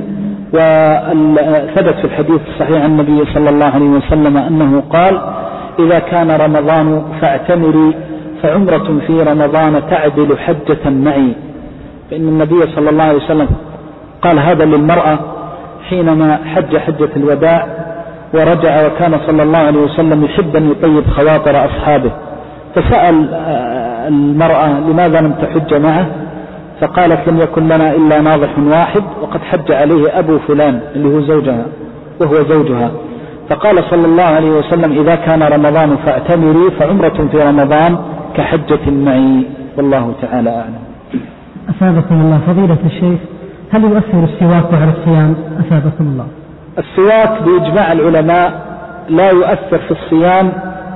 [SPEAKER 2] وثبت في الحديث الصحيح عن النبي صلى الله عليه وسلم أنه قال: إذا كان رمضان فاعتمري فعمرة في رمضان تعدل حجة معي. فإن النبي صلى الله عليه وسلم قال هذا للمرأة حينما حج حجة الوداع ورجع، وكان صلى الله عليه وسلم يحب أن يطيب خواطر أصحابه، فسأل المرأة: لماذا لم تحج معه؟ فقالت: لم يكن لنا إلا ناضح واحد وقد حج عليه أبو فلان اللي هو زوجها وهو زوجها. فقال صلى الله عليه وسلم إذا كان رمضان فاعتمري فعمرة في رمضان كحجة معي، والله تعالى أعلم.
[SPEAKER 3] أثابكم الله فضيلة الشيخ، هل يؤثر السواك على الصيام؟ أثابكم الله.
[SPEAKER 2] السواك بإجماع العلماء لا يؤثر في الصيام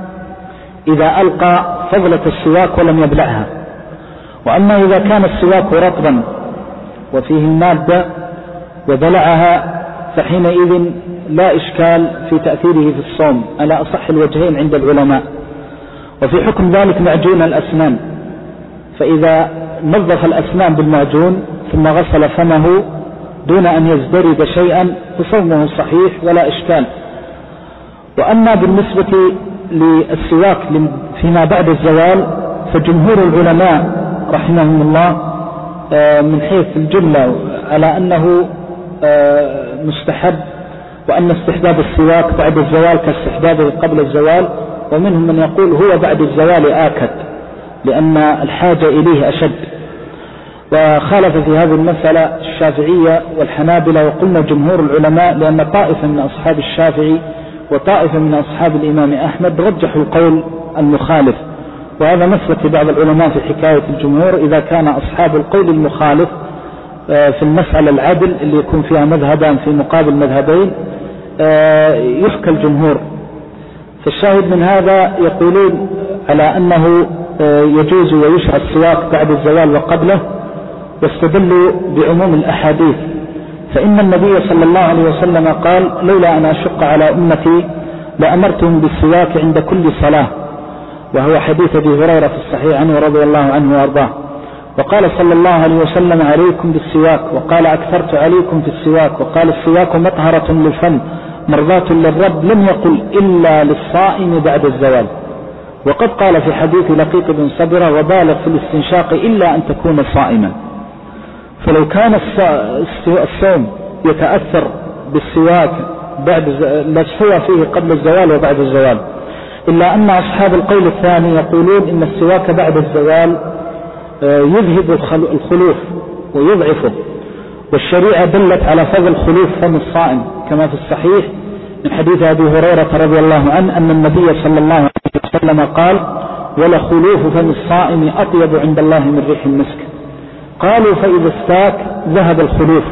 [SPEAKER 2] إذا ألقى فضلة السواك ولم يبلعها، وأما إذا كان السواك رطبا وفيه المادة وبلعها فحينئذ لا إشكال في تأثيره في الصوم على أصح الوجهين عند العلماء. وفي حكم ذلك معجون الأسنان، فإذا نظف الأسنان بالمعجون ثم غسل فمه دون أن يزدرد شيئا فصومه صحيح ولا إشكال. وأما بالنسبة للسواك فيما بعد الزوال فجمهور العلماء رحمهم الله من حيث الجملة على أنه مستحب، وأن استحباب السواك بعد الزوال كاستحبابه قبل الزوال، ومنهم من يقول هو بعد الزوال آكد لأن الحاجة إليه أشد. وخالف في هذه المسألة الشافعية والحنابلة، وقلنا جمهور العلماء لأن طائفة من أصحاب الشافعي وطائفة من أصحاب الإمام أحمد رجحوا القول المخالف، وهذا مسلك بعض العلماء في حكاية الجمهور إذا كان أصحاب القول المخالف في المسألة العدل اللي يكون فيها مذهبان في مقابل مذهبين يحكى الجمهور. فالشاهد من هذا يقولون على أنه يجوز ويشرع السواك بعد الزوال وقبله، واستدلوا بعموم الأحاديث، فإن النبي صلى الله عليه وسلم قال لولا أن أشق على أمتي لأمرتهم بالسواك عند كل صلاة، وهو حديث أبي هريرة في الصحيح عنه رضي الله عنه وأرضاه. وقال صلى الله عليه وسلم عليكم بالسواك، وقال أكثرت عليكم في السواك، وقال السواك مطهرة للفم مرضاة للرب، لم يقل إلا للصائم بعد الزوال. وقد قال في حديث لقيط بن صبرة وبالغ في الاستنشاق إلا أن تكون صائما. فلو كان الصوم يتأثر بالسواك بعد لسوى فيه قبل الزوال وبعد الزوال، إلا أن أصحاب القول الثاني يقولون إن السواك بعد الزوال يذهب الخلوف ويضعفه، والشريعة دلت على فضل خلوف فم الصائم كما في الصحيح من حديث أبي هريرة رضي الله عنه أن النبي صلى الله عليه وسلم قال ولخلوف فم الصائم أطيب عند الله من ريح المسك. قالوا فإذا استاك ذهب الخلوف.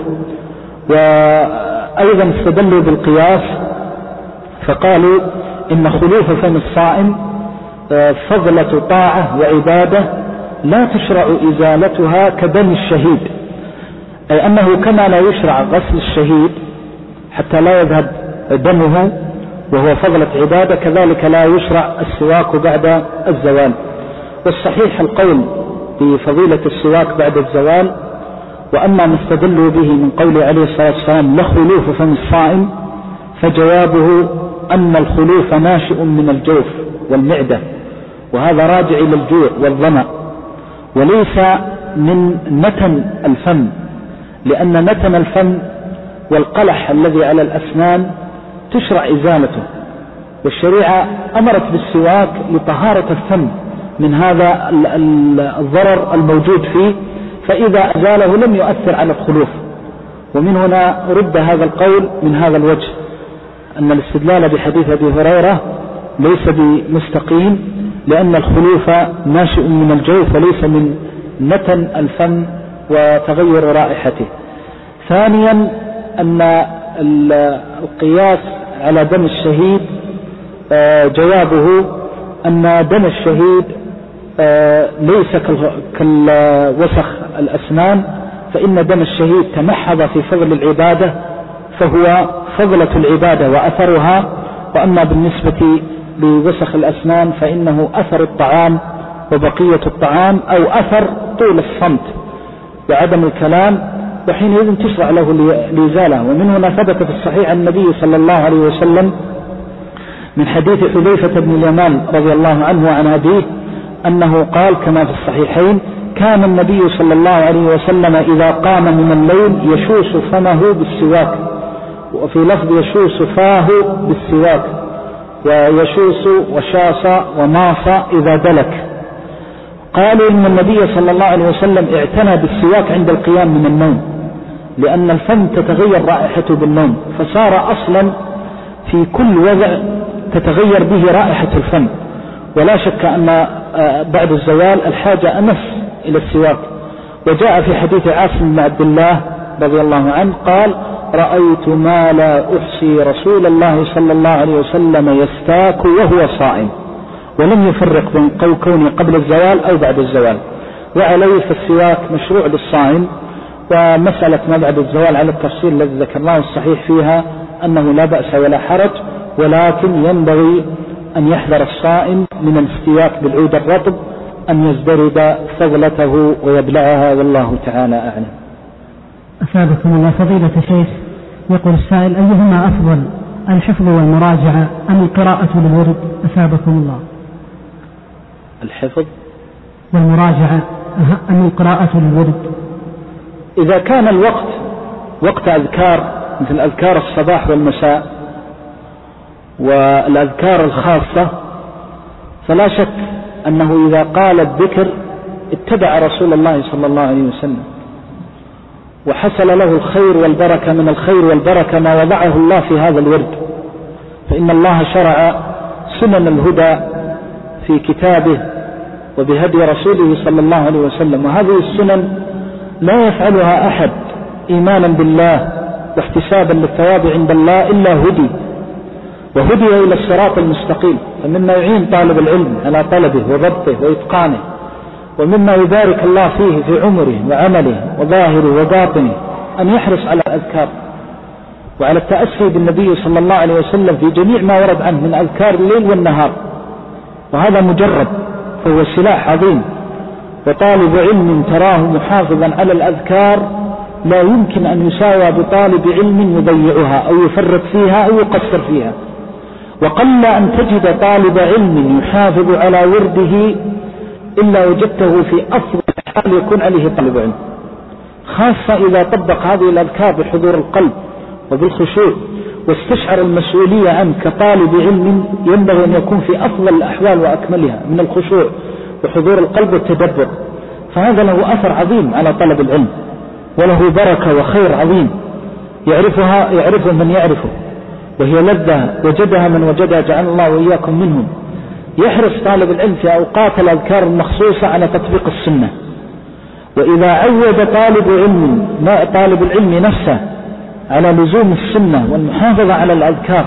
[SPEAKER 2] وأيضا استدلوا بالقياس فقالوا إن خلوف فم الصائم فضلة طاعة وعبادة لا تشرع إزالتها كدم الشهيد، أي أنه كما لا يشرع غسل الشهيد حتى لا يذهب دمه وهو فضلة عبادة، كذلك لا يشرع السواك بعد الزوال. والصحيح القول بفضيلة السواك بعد الزوال. وأما ما استدلوا به من قوله عليه الصلاة والسلام لخلوف فم الصائم، فجوابه أن الخلوف ناشئ من الجوف والمعدة، وهذا راجع إلى الجوع والظمأ وليس من نتن الفم، لأن نتن الفم والقلح الذي على الأسنان تشرع إزالته، والشريعة أمرت بالسواك لطهارة الفم من هذا الضرر الموجود فيه، فإذا أزاله لم يؤثر على الخلوف. ومن هنا رد هذا القول من هذا الوجه أن الاستدلال بحديث أبي هريرة ليس بمستقيم، لأن الخلوف ناشئ من الجوف وليس من نتن الفم وتغير رائحته. ثانيا أن القياس على دم الشهيد جوابه أن دم الشهيد ليس كالوسخ الأسنان، فإن دم الشهيد تمحض في فضل العبادة فهو فضلة العبادة وأثرها، وأما بالنسبة لوسخ الأسنان فإنه أثر الطعام وبقية الطعام أو أثر طول الصمت وعدم الكلام، وحينئذ تشرع له لإزالة. ومن هنا ثبت في الصحيح عن النبي صلى الله عليه وسلم من حديث حذيفة بن اليمان رضي الله عنه وعن أبيه أنه قال كما في الصحيحين كان النبي صلى الله عليه وسلم إذا قام من الليل يشوس فمه بالسواك، وفي لفظ يشوس فاه بالسواك، ويشوس وشاص وماص إذا دلك. قالوا إن النبي صلى الله عليه وسلم اعتنى بالسواك عند القيام من النوم، لأن الفم تتغير رائحته بالنوم، فصار أصلا في كل وضع تتغير به رائحة الفم، ولا شك أن بعد الزوال الحاجة أمس إلى السواك. وجاء في حديث عاصم بن عبد الله رضي الله عنه قال: رأيت ما لا أحصي رسول الله صلى الله عليه وسلم يستاك وهو صائم، ولم يفرق بين كونه قبل الزوال أو بعد الزوال. وعليه فالسواك مشروع للصائم. ومسألة ما بعد الزوال على التفصيل الذي ذكرناه الصحيح فيها أنه لا بأس ولا حرج، ولكن ينبغي أن يحذر الصائم من الاستياك بالعود الرطب أن يزدرد فضلته ويبلعها، والله تعالى أعلم.
[SPEAKER 3] أفادكم الله فضيلة الشيخ. يقول السائل: أيهما أفضل، الحفظ والمراجعة أم القراءة للورد؟ أفادكم الله.
[SPEAKER 2] الحفظ
[SPEAKER 3] والمراجعة أم القراءة للورد؟
[SPEAKER 2] إذا كان الوقت وقت أذكار مثل أذكار الصباح والمساء والأذكار الخاصة، فلا شك أنه إذا قال الذكر اتبع رسول الله صلى الله عليه وسلم وحصل له الخير والبركة. من الخير والبركة ما وضعه الله في هذا الورد، فإن الله شرع سنن الهدى في كتابه وبهدي رسوله صلى الله عليه وسلم، وهذه السنن لا يفعلها أحد إيمانا بالله واحتسابا للثواب عند الله إلا هدي وهدي إلى الصراط المستقيم. فمما يعين طالب العلم على طلبه وضبطه وإتقانه، ومما يبارك الله فيه في عمره وعمله وظاهره وباطنه، أن يحرص على الأذكار وعلى التأسي بالنبي صلى الله عليه وسلم في جميع ما ورد عنه من أذكار الليل والنهار، وهذا مجرب فهو سلاح عظيم. وطالب علم تراه محافظا على الأذكار لا يمكن أن يساوى بطالب علم يضيعها أو يفرط فيها أو يقصر فيها. وقل أن تجد طالب علم يحافظ على ورده إلا وجدته في أفضل حال يكون عليه طالب علم، خاصة إذا طبق هذه الأذكار بحضور القلب وبالخشوع واستشعر المسؤولية عنه كطالب علم. ينبغي أن يكون في أفضل الأحوال وأكملها من الخشوع وحضور القلب والتدبر، فهذا له أثر عظيم على طلب العلم وله بركة وخير عظيم يعرفها يعرفه من يعرفه، وهي لذة وجدها من وجدها، جعل الله وإياكم منهم. يحرص طالب العلم في أوقات الأذكار المخصوصة على تطبيق السنة. وإذا عود طالب علم طالب العلم نفسه على لزوم السنة والمحافظة على الأذكار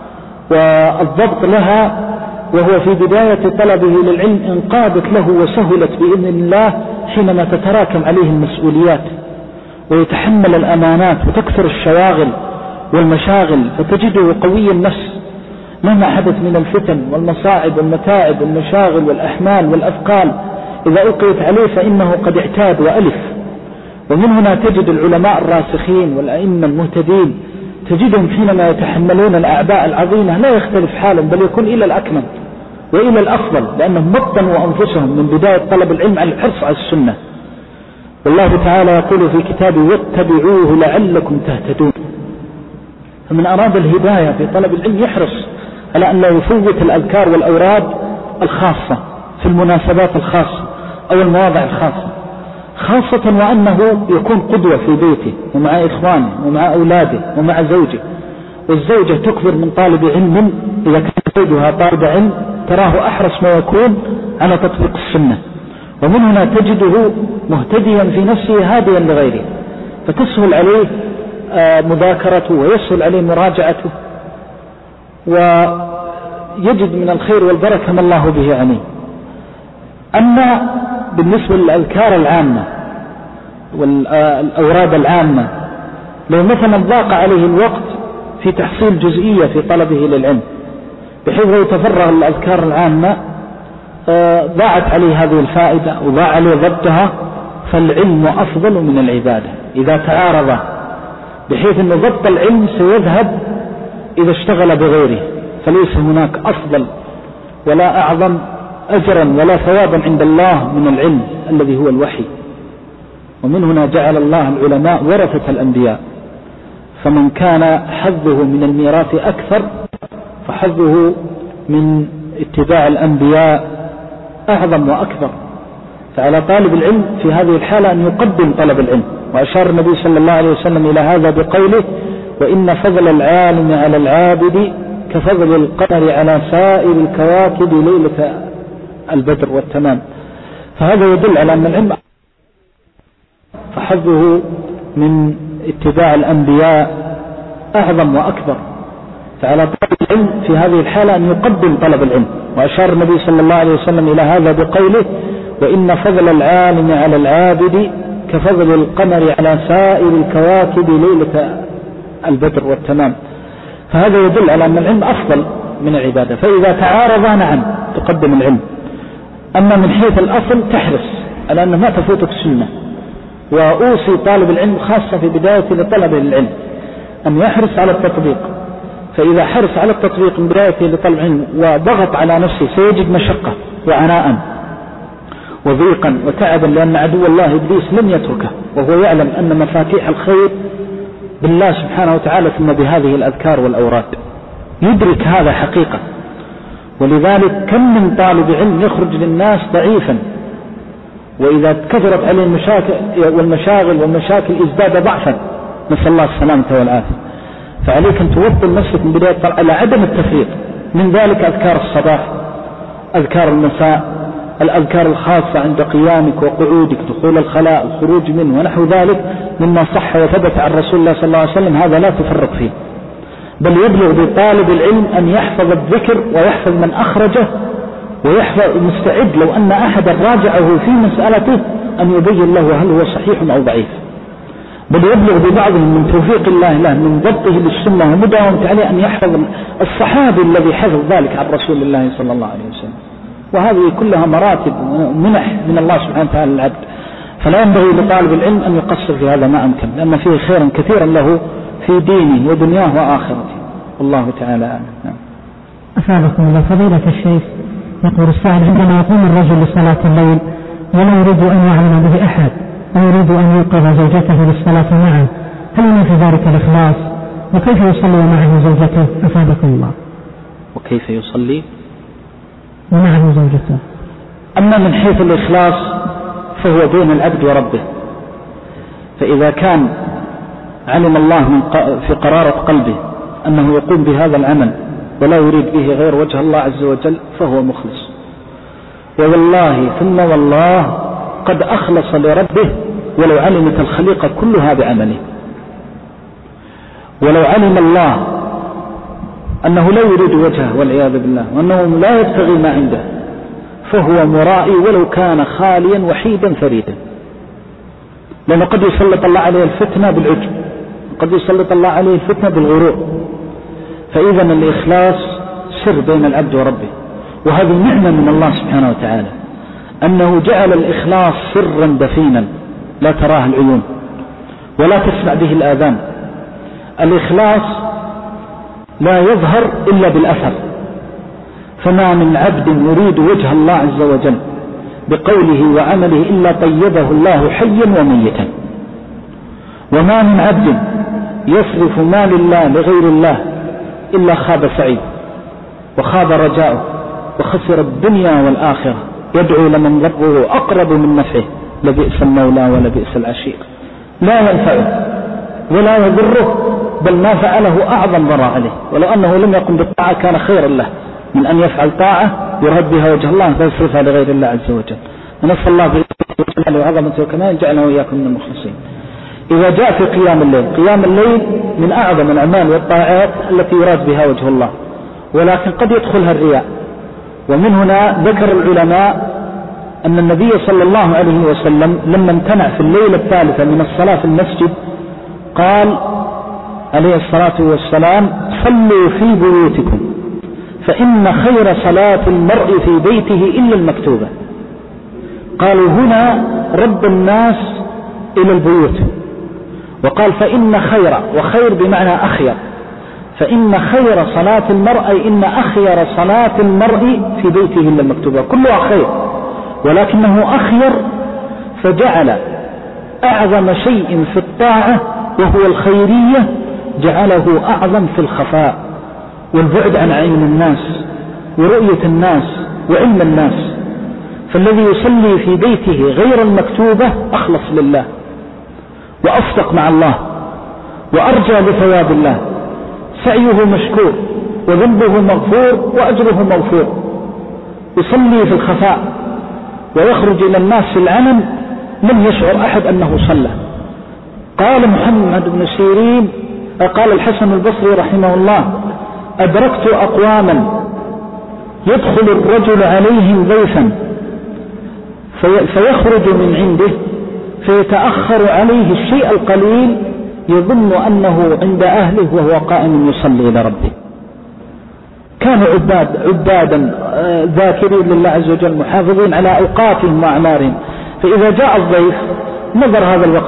[SPEAKER 2] والضبط لها وهو في بداية طلبه للعلم، انقادت له وسهلت بإذن الله حينما تتراكم عليه المسؤوليات ويتحمل الأمانات وتكثر الشواغل والمشاغل، فتجده قوي النفس مهما حدث من الفتن والمصاعب والمتاعب والمشاغل والأحمال والأثقال، إذا ألقيت عليه فإنه قد اعتاد وألف. ومن هنا تجد العلماء الراسخين والأئمة المهتدين تجدهم حينما يتحملون الأعباء العظيمة لا يختلف حالا، بل يكون إلى الأكمل وإلى الأفضل، لأنهم مطنوا أنفسهم من بداية طلب العلم على الحرص على السنة. والله تعالى يقول في كتابه: واتبعوه لعلكم تهتدون. فمن أراد الهداية في طلب العلم يحرص على أن لا يفوت الأذكار والأوراد الخاصة في المناسبات الخاصة أو المواضع الخاصة، خاصة وأنه يكون قدوة في بيته ومع إخوانه ومع أولاده ومع زوجه. والزوجة تكبر من طالب علم إذا كان زوجها طالب علم تراه أحرص ما يكون على تطبيق السنة، ومن هنا تجده مهتديا في نفسه هاديا لغيره، فتسهل عليه مذاكرته ويسهل عليه مراجعته، ويجد من الخير والبركة ما الله به عليه. أما بالنسبة للأذكار العامة والأوراد العامة، لو مثلا ضاق عليه الوقت في تحصيل جزئية في طلبه للعلم بحيث لو تفرغ الأذكار العامة ضاعت عليه هذه الفائدة وضاع عليه ضبطها، فالعلم أفضل من العبادة إذا تعارض، بحيث أن ضبط العلم سيذهب إذا اشتغل بغيره، فليس هناك أفضل ولا أعظم أجرا ولا ثوابا عند الله من العلم الذي هو الوحي. ومن هنا جعل الله العلماء ورثة الأنبياء، فمن كان حظه من الميراث أكثر فحظه من اتباع الأنبياء أعظم وأكبر. فعلى طالب العلم في هذه الحالة أن يقدم طلب العلم. وأشار النبي صلى الله عليه وسلم إلى هذا بقوله: وإن فضل العالم على العابد كفضل القمر على سائر الكواكب ليلة البدر والتمام. فهذا يدل على أن العلم فحظه من اتباع الأنبياء أعظم وأكبر. فعلى طالب العلم في هذه الحالة أن يقدم طلب العلم. وأشار النبي صلى الله عليه وسلم إلى هذا بقوله: وإن فضل العالم على العابد كفضل القمر على سائر الكواكب ليلة البدر والتمام. فهذا يدل على أن العلم أفضل من العبادة. فإذا تعارضا نعم تقدم العلم، أما من حيث الأصل تحرص على أن ما تفوتك سنة. وأوصي طالب العلم خاصة في بداية لطلب العلم أن يحرص على التطبيق. فإذا حرص على التطبيق من بدايته لطلب العلم وضغط على نفسه سيجد مشقة وعناء وضيقا وتعبا، لأن عدو الله إبليس لم يتركه، وهو يعلم أن مفاتيح الخير بالله سبحانه وتعالى ثم بهذه الأذكار والأوراد، يدرك هذا حقيقة. ولذلك كم من طالب علم يخرج للناس ضعيفا، وإذا كثرت عليه المشاكل والمشاغل والمشاكل ازداد ضعفا، نسأل الله السلامة والعافية. فعليك أن توطن نفسك من بداية على عدم التفريط. من ذلك أذكار الصباح، أذكار المساء، الأذكار الخاصة عند قيامك وقعودك، دخول الخلاء، الخروج منه ونحو ذلك مما صح وثبت عن رسول الله صلى الله عليه وسلم. هذا لا تفرق فيه، بل يبلغ بطالب العلم أن يحفظ الذكر ويحفظ من أخرجه، ويحفظ مستعد لو أن أحدا راجعه في مسألته أن يبين له هل هو صحيح أو ضعيف. بل يبلغ ببعضهم من توفيق الله له من ضبطه للسنة ومداومته عليه أن يحفظ الصحابي الذي حفظ ذلك عن رسول الله صلى الله عليه وسلم. وهذه كلها مراتب ومنح من الله سبحانه وتعالى للعبد. فلا ينبغي لطالب العلم أن يقصر في هذا ما أمكن، لأن فيه خيرا كثيرا له في دينه ودنياه وآخرته. والله تعالى أعلم.
[SPEAKER 3] أفادكم الله فضيلة الشيخ. يقول السائل: عندما يقوم الرجل لصلاة الليل ولا يريد أن يعلم به أحد ويريد أن يوقظ زوجته للصلاة معه، هل من في ذلك الإخلاص؟ وكيف يصلي معه زوجته؟ أفادكم الله.
[SPEAKER 2] وكيف يصلي
[SPEAKER 3] ومعه زوجته؟
[SPEAKER 2] أما من حيث الإخلاص فهو بين العبد وربه. فإذا كان علم الله من في قرارة قلبه أنه يقوم بهذا العمل ولا يريد به غير وجه الله عز وجل فهو مخلص. والله ثم والله قد أخلص لربه ولو علمت الخليقة كلها بعمله. ولو علم الله أنه لا يريد وجهه والعياذ بالله، وأنه لا يبتغي ما عنده، فهو مرائي ولو كان خاليا وحيدا فريدا. لأنه قد يسلط الله عليه الفتنة بالعجب، قد يسلط الله عليه الفتنة بالغرور. فإذا الإخلاص سر بين العبد وربه، وهذه نعمة من الله سبحانه وتعالى، أنه جعل الإخلاص سرا دفينا لا تراه العيون ولا تسمع به الآذان. الإخلاص لا يظهر إلا بالأثر. فما من عبد يريد وجه الله عز وجل بقوله وعمله إلا طيبه الله حيا وميتا. وما من عبد يصرف مال الله لغير الله إلا خاب سعيه وخاب رجاؤه وخسر الدنيا والآخرة. يدعو لمن ضره أقرب من نفعه لبئس المولى ولبئس العشير. لا ينفعه ولا يضره، بل ما فعله أعظم ضرر عليه. ولو أنه لم يقم بالطاعة كان خيرا له من أن يفعل طاعة يرهب بها وجه الله فيصرفها لغير الله عز وجل. ونسأل الله بالجلال وعظمته وكماله جعلنا وإياكم من المخلصين. إذا جاء في قيام الليل، قيام الليل من أعظم الأعمال والطاعات التي يراد بها وجه الله، ولكن قد يدخلها الرياء. ومن هنا ذكر العلماء أن النبي صلى الله عليه وسلم لما امتنع في الليلة الثالثة من الصلاة في المسجد قال عليه الصلاة والسلام صلوا في بيوتكم فإن خير صلاة المرء في بيته إلا المكتوبة. قالوا هنا رد الناس إلى البيوت، وقال فإن خير، وخير بمعنى أخير، فإن خير صلاة المرء أي إن أخير صلاة المرء في بيته إلا المكتوبة. كلها خير ولكنه أخير، فجعل أعظم شيء في الطاعة وهو الخيرية جعله أعظم في الخفاء والبعد عن عين الناس ورؤية الناس وعلم الناس. فالذي يصلي في بيته غير المكتوبة أخلص لله وأصدق مع الله وأرجى لثواب الله، سعيه مشكور وذنبه مغفور وأجره مغفور، يصلي في الخفاء ويخرج إلى الناس في العلن لم يشعر أحد أنه صلى. قال محمد بن سيرين، قال الحسن البصري رحمه الله: أدركت أقواما يدخل الرجل عليهم ضيفا فيخرج من عنده فيتأخر عليه الشيء القليل يظن أنه عند أهله وهو قائم يصلي إلى ربه. كانوا عباد عبادا ذاكرين لله عز وجل، محافظين على أوقاتهم وأعمارهم، فإذا جاء الضيف نظر هذا الوقت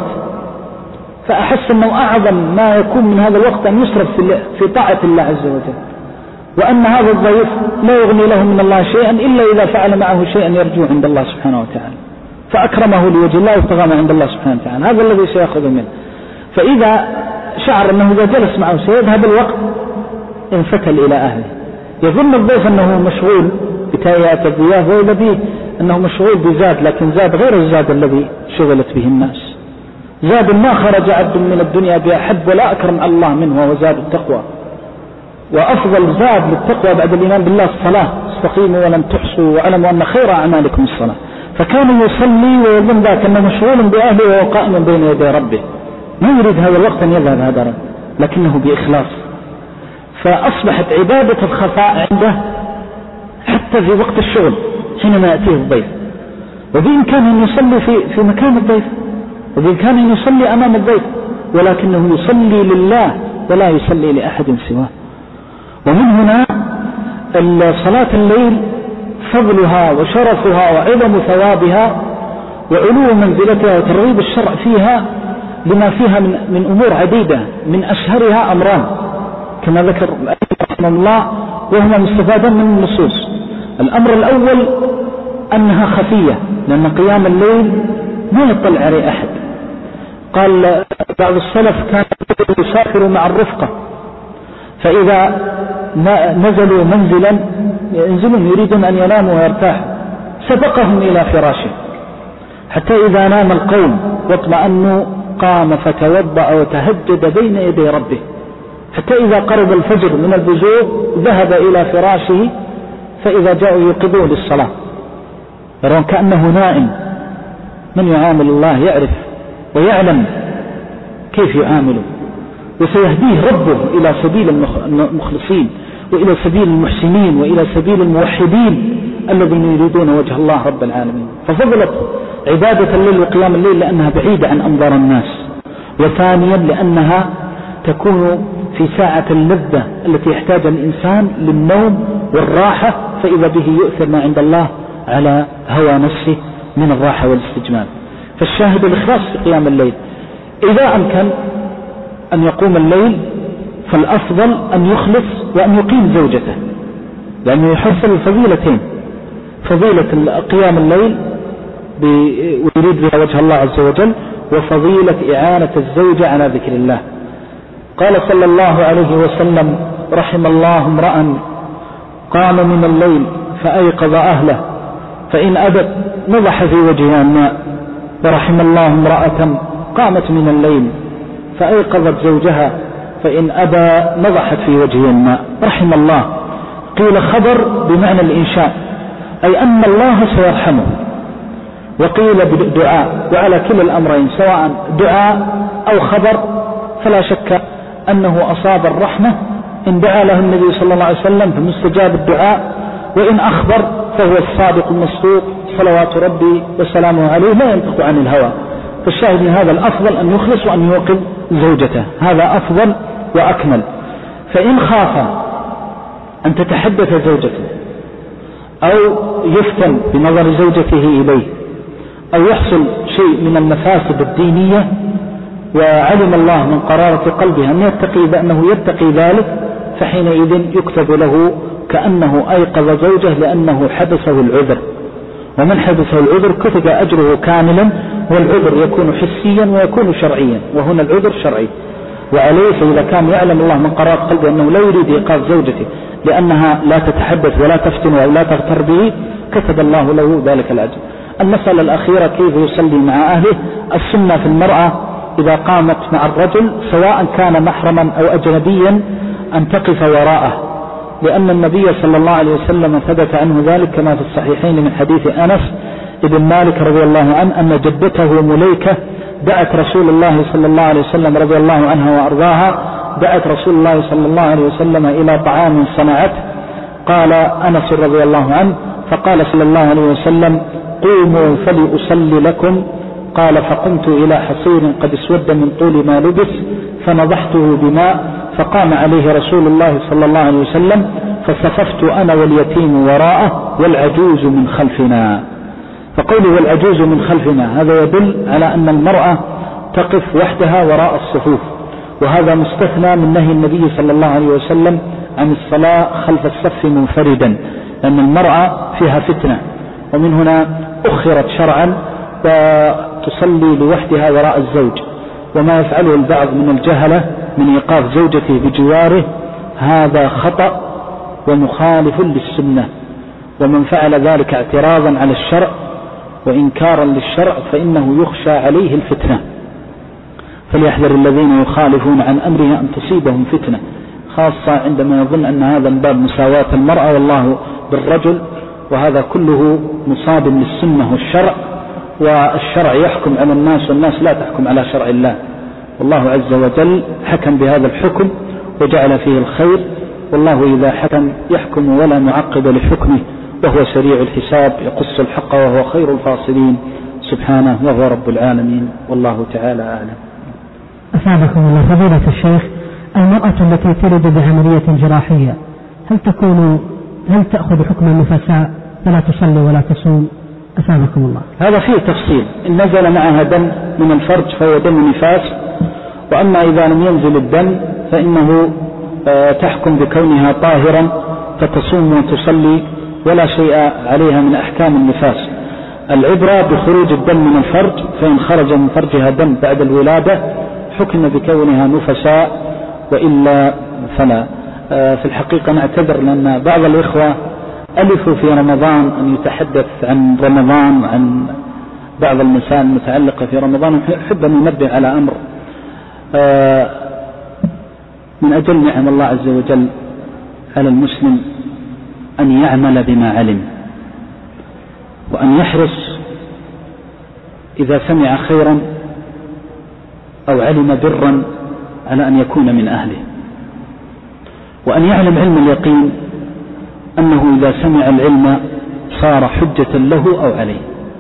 [SPEAKER 2] فأحس أنه أعظم ما يكون من هذا الوقت أن يصرف في طاعة الله عز وجل، وأن هذا الضيف لا يغني له من الله شيئا إلا إذا فعل معه شيئا يرجو عند الله سبحانه وتعالى، فأكرمه لوجه الله وابتغى ما عند الله سبحانه وتعالى، هذا الذي سيأخذ منه. فإذا شعر أنه إذا جلس معه سيذهب الوقت انفتل إلى أهله، يظن الضيف أنه مشغول بتهيئة الضيافة وإذا به أنه مشغول بزاد، لكن زاد غير الزاد الذي شغلت به الناس، زاد ما خرج عبد من الدنيا بأحب ولا أكرم الله منه وهو زاد التقوى. وأفضل زاد للتقوى بعد الإيمان بالله الصلاة، استقيموا ولم تحصوا واعلموا أن خير أعمالكم الصلاة. فكان يصلي ويظن ذاك أنه مشغول بأهله وهو قائم بين يدي ربه، ما يريد هذا الوقت أن يذهب هذا، لكنه بإخلاص. فأصبحت عبادة الخفاء عنده حتى في وقت الشغل حينما يأتيه الضيف، وبإمكانه أن يصلي في, في مكان الضيف، وبإمكانه أن يصلي أمام الضيف، ولكنه يصلي لله ولا يصلي لأحد سواه. ومن هنا صلاة الليل فضلها وشرفها وعظم ثوابها وعلو منزلتها وترغيب الشرع فيها لما فيها من, من أمور عديدة، من أشهرها أمران كما ذكر رحمه الله وهما مستفادا من النصوص. الأمر الأول أنها خفية، لأن قيام الليل ما يطلع عليه أحد. قال بعض السلف كان يسافر مع الرفقة، فإذا نزلوا منزلا ينزلون يريدون أن يناموا ويرتاحوا سبقهم إلى فراشه، حتى إذا نام القوم واطمأنوا قام فتوضأ وتهجد بين يدي ربه، حتى إذا قرب الفجر من البزوغ ذهب إلى فراشه، فإذا جاءوا يوقظوه للصلاة يرون كأنه نائم. من يعامل الله يعرف ويعلم كيف يعامله، وسيهديه ربه إلى سبيل المخلصين وإلى سبيل المحسنين وإلى سبيل الموحدين الذين يريدون وجه الله رب العالمين. ففضلت عبادة الليل وقيام الليل لأنها بعيدة عن أنظار الناس، وثانيا لأنها تكون في ساعة اللذة التي يحتاج الإنسان للنوم والراحة، فإذا به يؤثر ما عند الله على هوى نفسه من الراحة والاستجمام. فالشاهد الإخلاص في قيام الليل. إذا أمكن أن يقوم الليل فالأفضل أن يخلص وأن يقيم زوجته، لأنه يحصل الفضيلتين، فضيلة قيام الليل ويريد بها وجه الله عز وجل، وفضيلة إعانة الزوجة على ذكر الله. قال صلى الله عليه وسلم: رحم الله امرأ قام من الليل فأيقظ أهله فإن أبت نضح في وجهها الماء، ورحم الله امرأة قامت من الليل فأيقظت زوجها فإن أبى نضحت في وجهها الماء. رحم الله قيل خبر بمعنى الإنشاء، أي أن الله سيرحمه، وقيل بالدعاء، وعلى كل الأمرين سواء دعاء أو خبر فلا شك أنه أصاب الرحمة. إن دعا له النبي صلى الله عليه وسلم فمستجاب الدعاء، وإن أخبر فهو الصادق المصدوق صلوات ربي وسلامه عليه لا ينطق عن الهوى. فالشاهد من هذا الأفضل أن يخلص وأن يوقظ زوجته، هذا أفضل وأكمل. فإن خاف أن تتحدث زوجته أو يفتن بنظر زوجته إليه أو يحصل شيء من المفاسد الدينية، وعلم الله من قرارة قلبه أن يتقي بأنه يتقي ذلك، فحينئذ يكتب له كأنه أيقظ زوجه لأنه حبسه العذر، ومن حبسه العذر كتب أجره كاملا، والعذر يكون حسيا ويكون شرعيا، وهنا العذر شرعي. وعليه فإذا كان يعلم الله من قرارة قلبه أنه لا يريد إيقاظ زوجته لأنها لا تتحدث ولا تفتن ولا تغتر به، كتب الله له ذلك الأجر. المسألة الأخيرة كيف يصلي مع أهله. السنة في المرأة إذا قامت مع الرجل سواء كان محرما أو أجنبيا أن تقف وراءه لأن النبي صلى الله عليه وسلم ثبت عنه ذلك كما في الصحيحين من حديث أنس ابن مالك رضي الله عنه أن جدته مليكة دعت رسول الله صلى الله عليه وسلم رضي الله عنها وأرضاها دعت رسول الله صلى الله عليه وسلم إلى طعام صنعته. قال أنس رضي الله عنه فقال صلى الله عليه وسلم قوموا فلأصلي لكم. قال فقمت إلى حصير قد اسود من طول ما لبس فنضحته بماء فقام عليه رسول الله صلى الله عليه وسلم فصففت أنا واليتيم وراءه والعجوز من خلفنا. فقوله والعجوز من خلفنا هذا يدل على أن المرأة تقف وحدها وراء الصفوف، وهذا مستثنى من نهي النبي صلى الله عليه وسلم عن الصلاة خلف الصف منفردا، لأن المرأة فيها فتنة، ومن هنا أخرت شرعا وتصلي لوحدها وراء الزوج. وما يفعله البعض من الجهلة من إيقاف زوجته بجواره هذا خطأ ومخالف للسنة، ومن فعل ذلك اعتراضا على الشرع وإنكارا للشرع فإنه يخشى عليه الفتنة. فليحذر الذين يخالفون عن أمره أن تصيبهم فتنة، خاصة عندما يظن أن هذا من باب مساواة المرأة والله بالرجل، وهذا كله مصاب للسنة والشرع، والشرع يحكم على الناس والناس لا تحكم على شرع الله. والله عز وجل حكم بهذا الحكم وجعل فيه الخير، والله إذا حكم يحكم ولا معقب لحكمه، وهو سريع الحساب يقص الحق وهو خير الفاصلين سبحانه وهو رب العالمين، والله تعالى أعلم.
[SPEAKER 3] أسعدكم الله فضيلة الشيخ، المرأة التي تلد بعملية جراحية هل تكون هل تأخذ حكم النفساء فلا تصلي ولا تصوم؟ أسعدكم الله.
[SPEAKER 2] هذا فيه تفصيل، إن نزل معها دم من الفرج فهو دم نفاس، وأما إذا لم ينزل الدم فإنه تحكم بكونها طاهرا فتصوم وتصلي ولا شيء عليها من أحكام النفاس. العبرة بخروج الدم من الفرج، فإن خرج من فرجها دم بعد الولادة حكم بكونها نفساء، وإلا فلا. في الحقيقة نعتذر لأن بعض الإخوة ألفوا في رمضان أن يتحدث عن رمضان عن بعض المسائل المتعلقة في رمضان. أحب أن ننبه على أمر من أجل نعم الله عز وجل على المسلم أن يعمل بما علم، وأن يحرص إذا سمع خيرا أو علم برا على أن يكون من أهله، وأن يعلم علم اليقين أنه إذا سمع العلم صار حجة له أو عليه.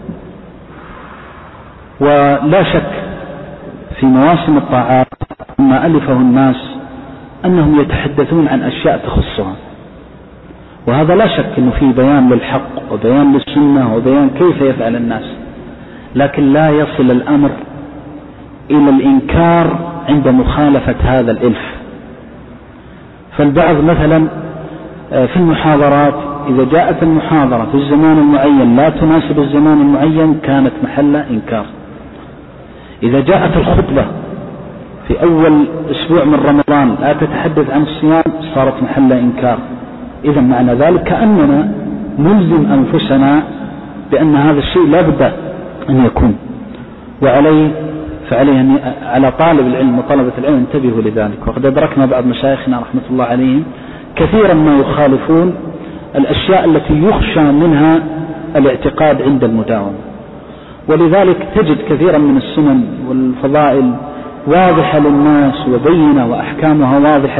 [SPEAKER 2] ولا شك في مواسم الطاعات ما ألفه الناس أنهم يتحدثون عن أشياء تخصها، وهذا لا شك أنه في بيان للحق وبيان للسنة وبيان كيف يفعل الناس، لكن لا يصل الأمر إلى الإنكار عند مخالفة هذا الإلف. فالبعض مثلا في المحاضرات إذا جاءت المحاضرة في الزمان المعين لا تناسب الزمان المعين كانت محل إنكار. إذا جاءت الخطبة في أول أسبوع من رمضان لا تتحدث عن الصيام صارت محل إنكار. إذا معنى ذلك كأننا نلزم أنفسنا بأن هذا الشيء لا بد أن يكون، وعليه فعليه على طالب العلم وطلبة العلم انتبهوا لذلك. وقد أدركنا بعض مشايخنا رحمة الله عليهم كثيرا ما يخالفون الأشياء التي يخشى منها الاعتقاد عند المداومة، ولذلك تجد كثيرا من السنن والفضائل واضحة للناس وبينة وأحكامها واضحة،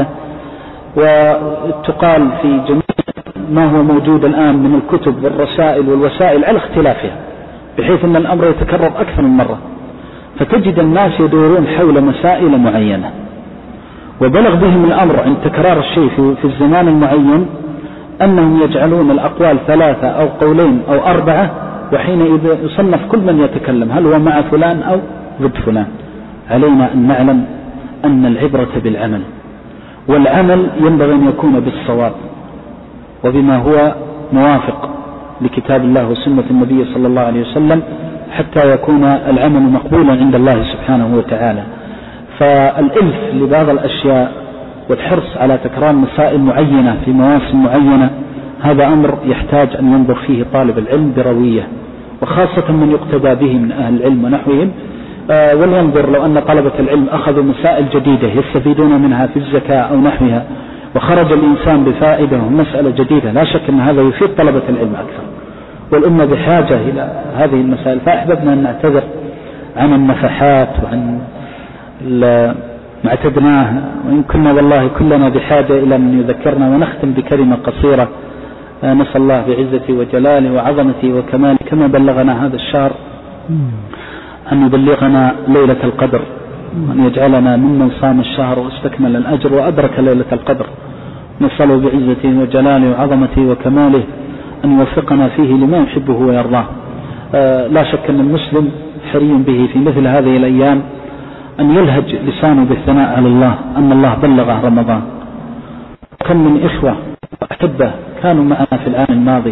[SPEAKER 2] وتقال في جميع ما هو موجود الآن من الكتب والرسائل والوسائل على اختلافها، بحيث أن الأمر يتكرر أكثر من مرة، فتجد الناس يدورون حول مسائل معينة، وبلغ بهم الأمر عند تكرار الشيء في الزمان المعين أنهم يجعلون الأقوال ثلاثة أو قولين أو أربعة، وحينئذ يصنف كل من يتكلم هل هو مع فلان أو ضد فلان. علينا أن نعلم أن العبرة بالعمل، والعمل ينبغي أن يكون بالصواب وبما هو موافق لكتاب الله وسنة النبي صلى الله عليه وسلم، حتى يكون العمل مقبولا عند الله سبحانه وتعالى. فالإلف لبعض الأشياء والحرص على تكرار مسائل معينة في مواسم معينة هذا أمر يحتاج أن ينظر فيه طالب العلم بروية، وخاصة من يقتدى به من أهل العلم ونحوهم. آه ولينظر لو أن طلبة العلم أخذوا مسائل جديدة يستفيدون منها في الزكاة أو نحوها وخرج الإنسان بفائدة ومسألة جديدة، لا شك أن هذا يفيد طلبة العلم أكثر، والأمة بحاجة إلى هذه المسائل. فأحببنا أن نعتذر عن النفحات وعن ما اعتدناه، وإن كنا والله كلنا بحاجة إلى من يذكرنا. ونختم بكلمة قصيرة، نسأل الله بعزته وجلاله وعظمته وكماله كما بلغنا هذا الشهر أن يبلغنا ليلة القدر، وأن يجعلنا ممن صام الشهر واستكمل الأجر وأدرك ليلة القدر. نسأله بعزته وجلاله وعظمته وكماله أن يوفقنا فيه لما يحبه ويرضاه. آه لا شك أن المسلم حري به في مثل هذه الأيام أن يلهج لسانه بالثناء على الله أن الله بلغه رمضان. كم من إخوة وأحبة كانوا معنا في العام الماضي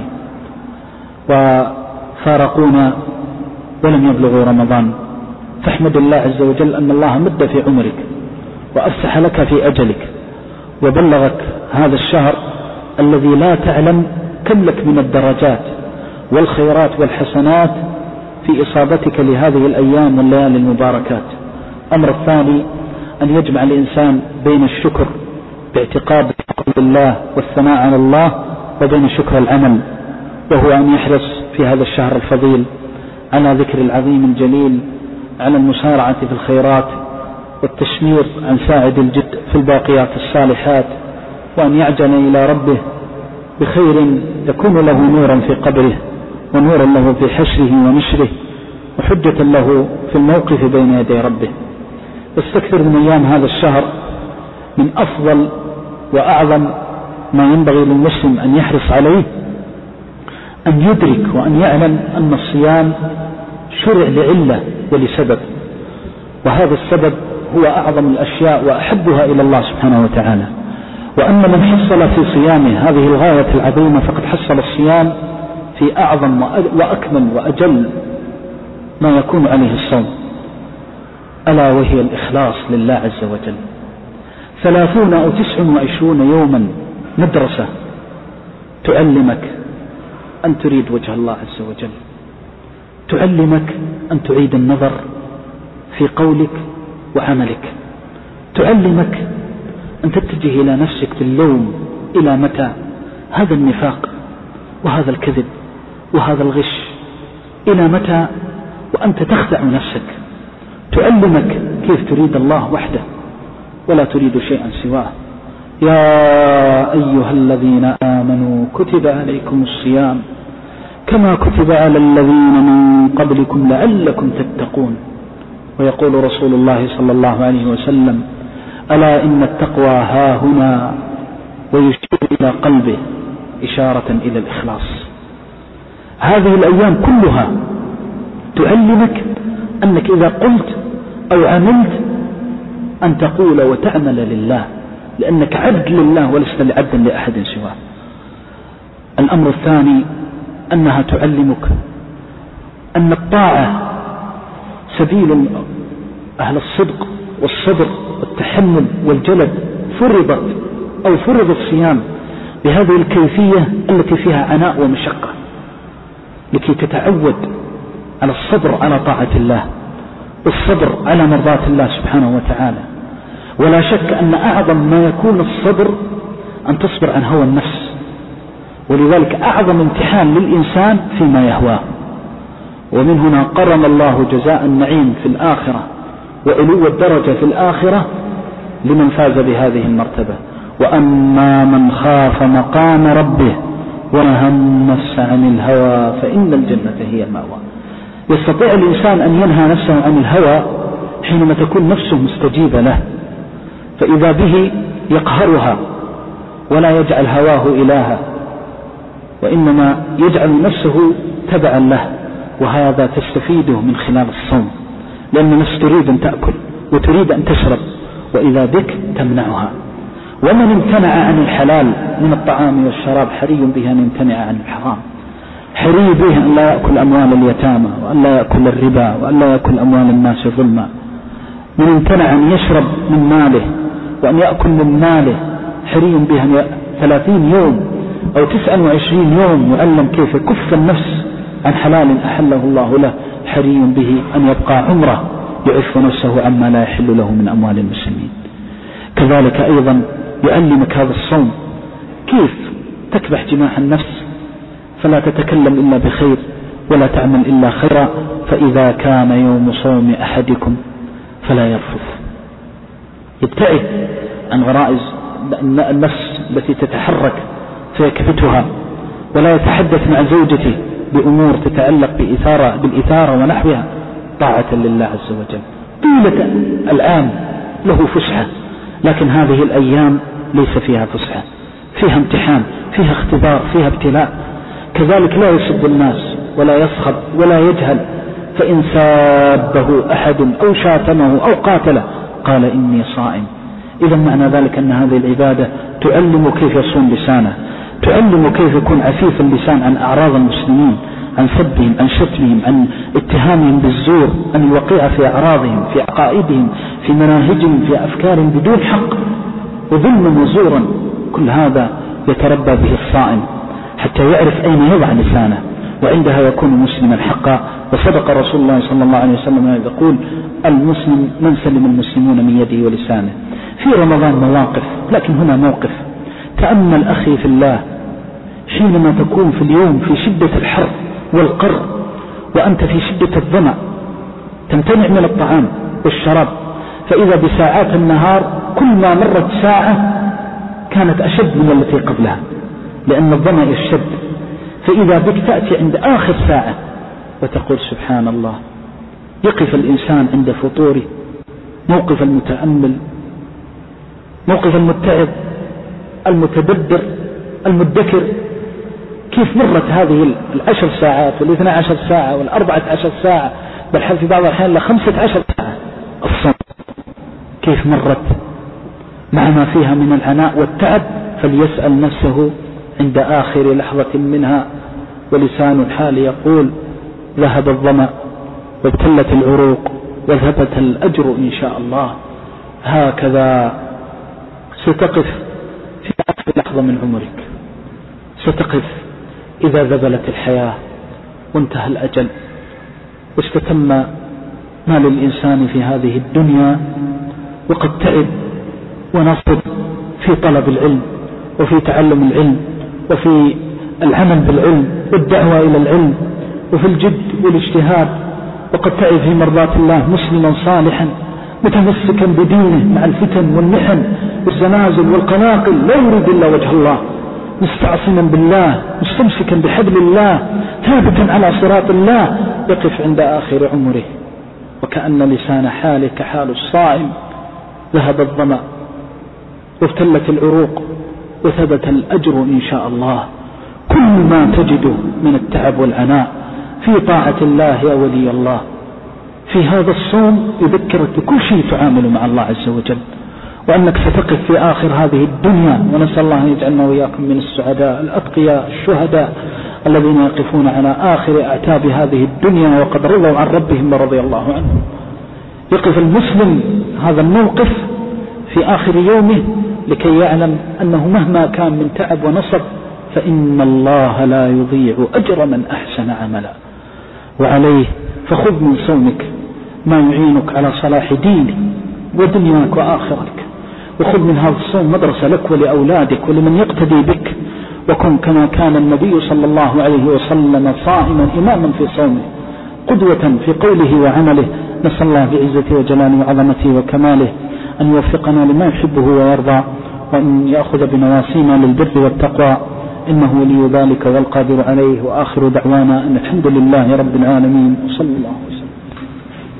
[SPEAKER 2] وفارقونا ولم يبلغوا رمضان، فاحمد الله عز وجل أن الله مد في عمرك وأفسح لك في أجلك وبلغك هذا الشهر الذي لا تعلم كم لك من الدرجات والخيرات والحسنات في إصابتك لهذه الأيام والليالي المباركات. أمر الثاني أن يجمع الإنسان بين الشكر باعتقاد فضل الله والثناء على الله وبين شكر العمل، وهو أن يحرص في هذا الشهر الفضيل على ذكر العظيم الجليل، على المسارعة في الخيرات والتشمير عن ساعد الجد في الباقيات الصالحات، وأن يعجل إلى ربه بخير يكون له نورا في قبره ونورا له في حشره ونشره وحجة له في الموقف بين يدي ربه. استكثر من أيام هذا الشهر من أفضل وأعظم ما ينبغي للمسلم أن يحرص عليه أن يدرك وأن يعلم أن الصيام شرع لعلة ولسبب، وهذا السبب هو أعظم الأشياء وأحبها إلى الله سبحانه وتعالى. وأن من حصل في صيامه هذه الغاية العظيمة فقد حصل الصيام في أعظم وأكمل وأجل ما يكون عليه الصوم، ألا وهي الإخلاص لله عز وجل. ثلاثون أو تسع وعشرون يوما مدرسة تعلمك أن تريد وجه الله عز وجل، تعلمك أن تعيد النظر في قولك وعملك، تعلمك أن تتجه إلى نفسك باللوم إلى متى هذا النفاق وهذا الكذب وهذا الغش، إلى متى وأنت تخدع نفسك. تعلمك كيف تريد الله وحده ولا تريد شيئا سواه. يا أيها الذين آمنوا كتب عليكم الصيام كما كتب على الذين من قبلكم لعلكم تتقون. ويقول رسول الله صلى الله عليه وسلم: ألا إن التقوى ها هنا، ويشير إلى قلبه إشارة إلى الإخلاص. هذه الأيام كلها تعلمك أنك إذا قلت أو عملت أن تقول وتعمل لله، لأنك عبد لله ولست لعبد لأحد سواه. الأمر الثاني أنها تعلمك أن الطاعة سبيل أهل الصدق والصبر والتحمل والجلد، فرضت أو فرض الصيام بهذه الكيفية التي فيها عناء ومشقة لكي تتعود على الصبر على طاعة الله والصبر على مرضاة الله سبحانه وتعالى. ولا شك أن أعظم ما يكون الصبر أن تصبر عن هوى النفس، ولذلك أعظم امتحان للإنسان فيما يهواه. ومن هنا قرن الله جزاء النعيم في الآخرة وعلو الدرجة في الآخرة لمن فاز بهذه المرتبة: وأما من خاف مقام ربه ونهى النفس عن الهوى فإن الجنة هي المأوى. يستطيع الإنسان أن ينهى نفسه عن الهوى حينما تكون نفسه مستجيبة له، فإذا به يقهرها ولا يجعل هواه إلها، وإنما يجعل نفسه تبعا له، وهذا تستفيده من خلال الصوم، لأن النفس تريد أن تأكل وتريد أن تشرب، وإذا بك تمنعها. ومن امتنع عن الحلال من الطعام والشراب حري به أن يمتنع عن الحرام، حري به أن لا يأكل أموال اليتامى وأن لا يأكل الربا وأن لا يأكل أموال الناس ظلما. من امتنع أن يشرب من ماله وأن يأكل من ماله حري به أن ثلاثين يوم أو تسعة وعشرين يوم يعلم كيف يكف النفس عن حلال أحله الله له، حري به أن يبقى عمره يعف نفسه عما لا يحل له من أموال المسلمين. كذلك أيضا يعلمك هذا الصوم كيف تكبح جماح النفس فلا تتكلم إلا بخير ولا تعمل إلا خيرا. فإذا كان يوم صوم أحدكم فلا يرفث، يبتعد عن غرائز النفس التي تتحرك فيكبتها، ولا يتحدث مع زوجته بأمور تتعلق بإثارة بالإثارة ونحوها، طاعة لله عز وجل. طيلة العام له فسحة، لكن هذه الأيام ليس فيها فسحة، فيها امتحان، فيها اختبار، فيها ابتلاء. كذلك لا يسب الناس ولا يسخط ولا يجهل، فإن سابه أحد أو شاتمه أو قاتله قال إني صائم. إذا معنى ذلك أن هذه العبادة تعلم كيف يصون لسانه، تعلم كيف يكون عفيف اللسان عن أعراض المسلمين، عن سبهم، عن شتمهم، عن اتهامهم بالزور، عن الوقيعة في أعراضهم، في عقائدهم، في مناهجهم، في أفكارهم بدون حق وظلما وزورا. كل هذا يتربى به الصائم حتى يعرف أين يضع لسانه، وعندها يكون مسلما حقا. وصدق رسول الله صلى الله عليه وسلم يقول المسلم من سلم المسلمون من يده ولسانه. في رمضان مواقف، لكن هنا موقف. تأمل أخي في الله حينما تكون في اليوم في شدة الحر والقر وأنت في شدة الظمأ، تمتنع من الطعام والشراب، فإذا بساعات النهار كل ما مرت ساعة كانت أشد من التي قبلها لأن الظمأ يشد. فإذا بك تأتي عند آخر ساعة وتقول سبحان الله. يقف الإنسان عند فطوره موقف المتأمل، موقف المتعظ المتدبر المدكر، كيف مرت هذه العشر ساعات والاثنى عشر ساعة والأربعة عشر ساعة، بل في بعض الأحيان لخمسة عشر ساعة الصوم، كيف مرت مع ما فيها من العناء والتعب. فليسأل نفسه عند آخر لحظة منها، ولسان الحال يقول ذهب الظمأ وابتلت العروق وذهبت الأجر إن شاء الله. هكذا ستقف في آخر لحظة من عمرك، ستقف إذا ذبلت الحياة وانتهى الأجل واستتم ما للإنسان في هذه الدنيا، وقد تعب ونصب في طلب العلم وفي تعلم العلم وفي العمل بالعلم والدعوة إلى العلم وفي الجد والاجتهاد، وقد تعب في مرضاة الله مسلما صالحا متمسكا بدينه مع الفتن والمحن والزلازل والقناقل، لا يريد إلا وجه الله، مستعصما بالله مستمسكا بحبل الله ثابتا على صراط الله. يقف عند آخر عمره وكأن لسان حاله كحال الصائم، ذهب الظمأ وابتلت العروق وثبت الأجر إن شاء الله. كل ما تجده من التعب والعناء في طاعة الله يا ولي الله في هذا الصوم يذكرك بكل شيء تعامل مع الله عز وجل، وأنك ستقف في آخر هذه الدنيا. ونسأل الله أن يجعلنا وإياكم من السعداء الأتقياء الشهداء الذين يقفون على آخر أعتاب هذه الدنيا وقد رضوا عن ربهم ورضي الله عنهم. يقف المسلم هذا الموقف في آخر يومه لكي يعلم أنه مهما كان من تعب ونصب فإن الله لا يضيع أجر من أحسن عملا. وعليه فخذ من صومك ما يعينك على صلاح دينك ودنياك وآخرتك، وخذ من هذا الصوم مدرسة لك ولأولادك ولمن يقتدي بك، وكن كما كان النبي صلى الله عليه وسلم صائما إماما في صومه قدوة في قوله وعمله. نسأل الله بعزته وجلاله وعظمته وكماله أن يوفقنا لما يحبه ويرضى، وأن يأخذ بنواسينا للبر والتقوى، إنه ولي ذلك والقادر عليه. وآخر دعوانا أن الحمد لله رب العالمين، وصلى الله وسلم.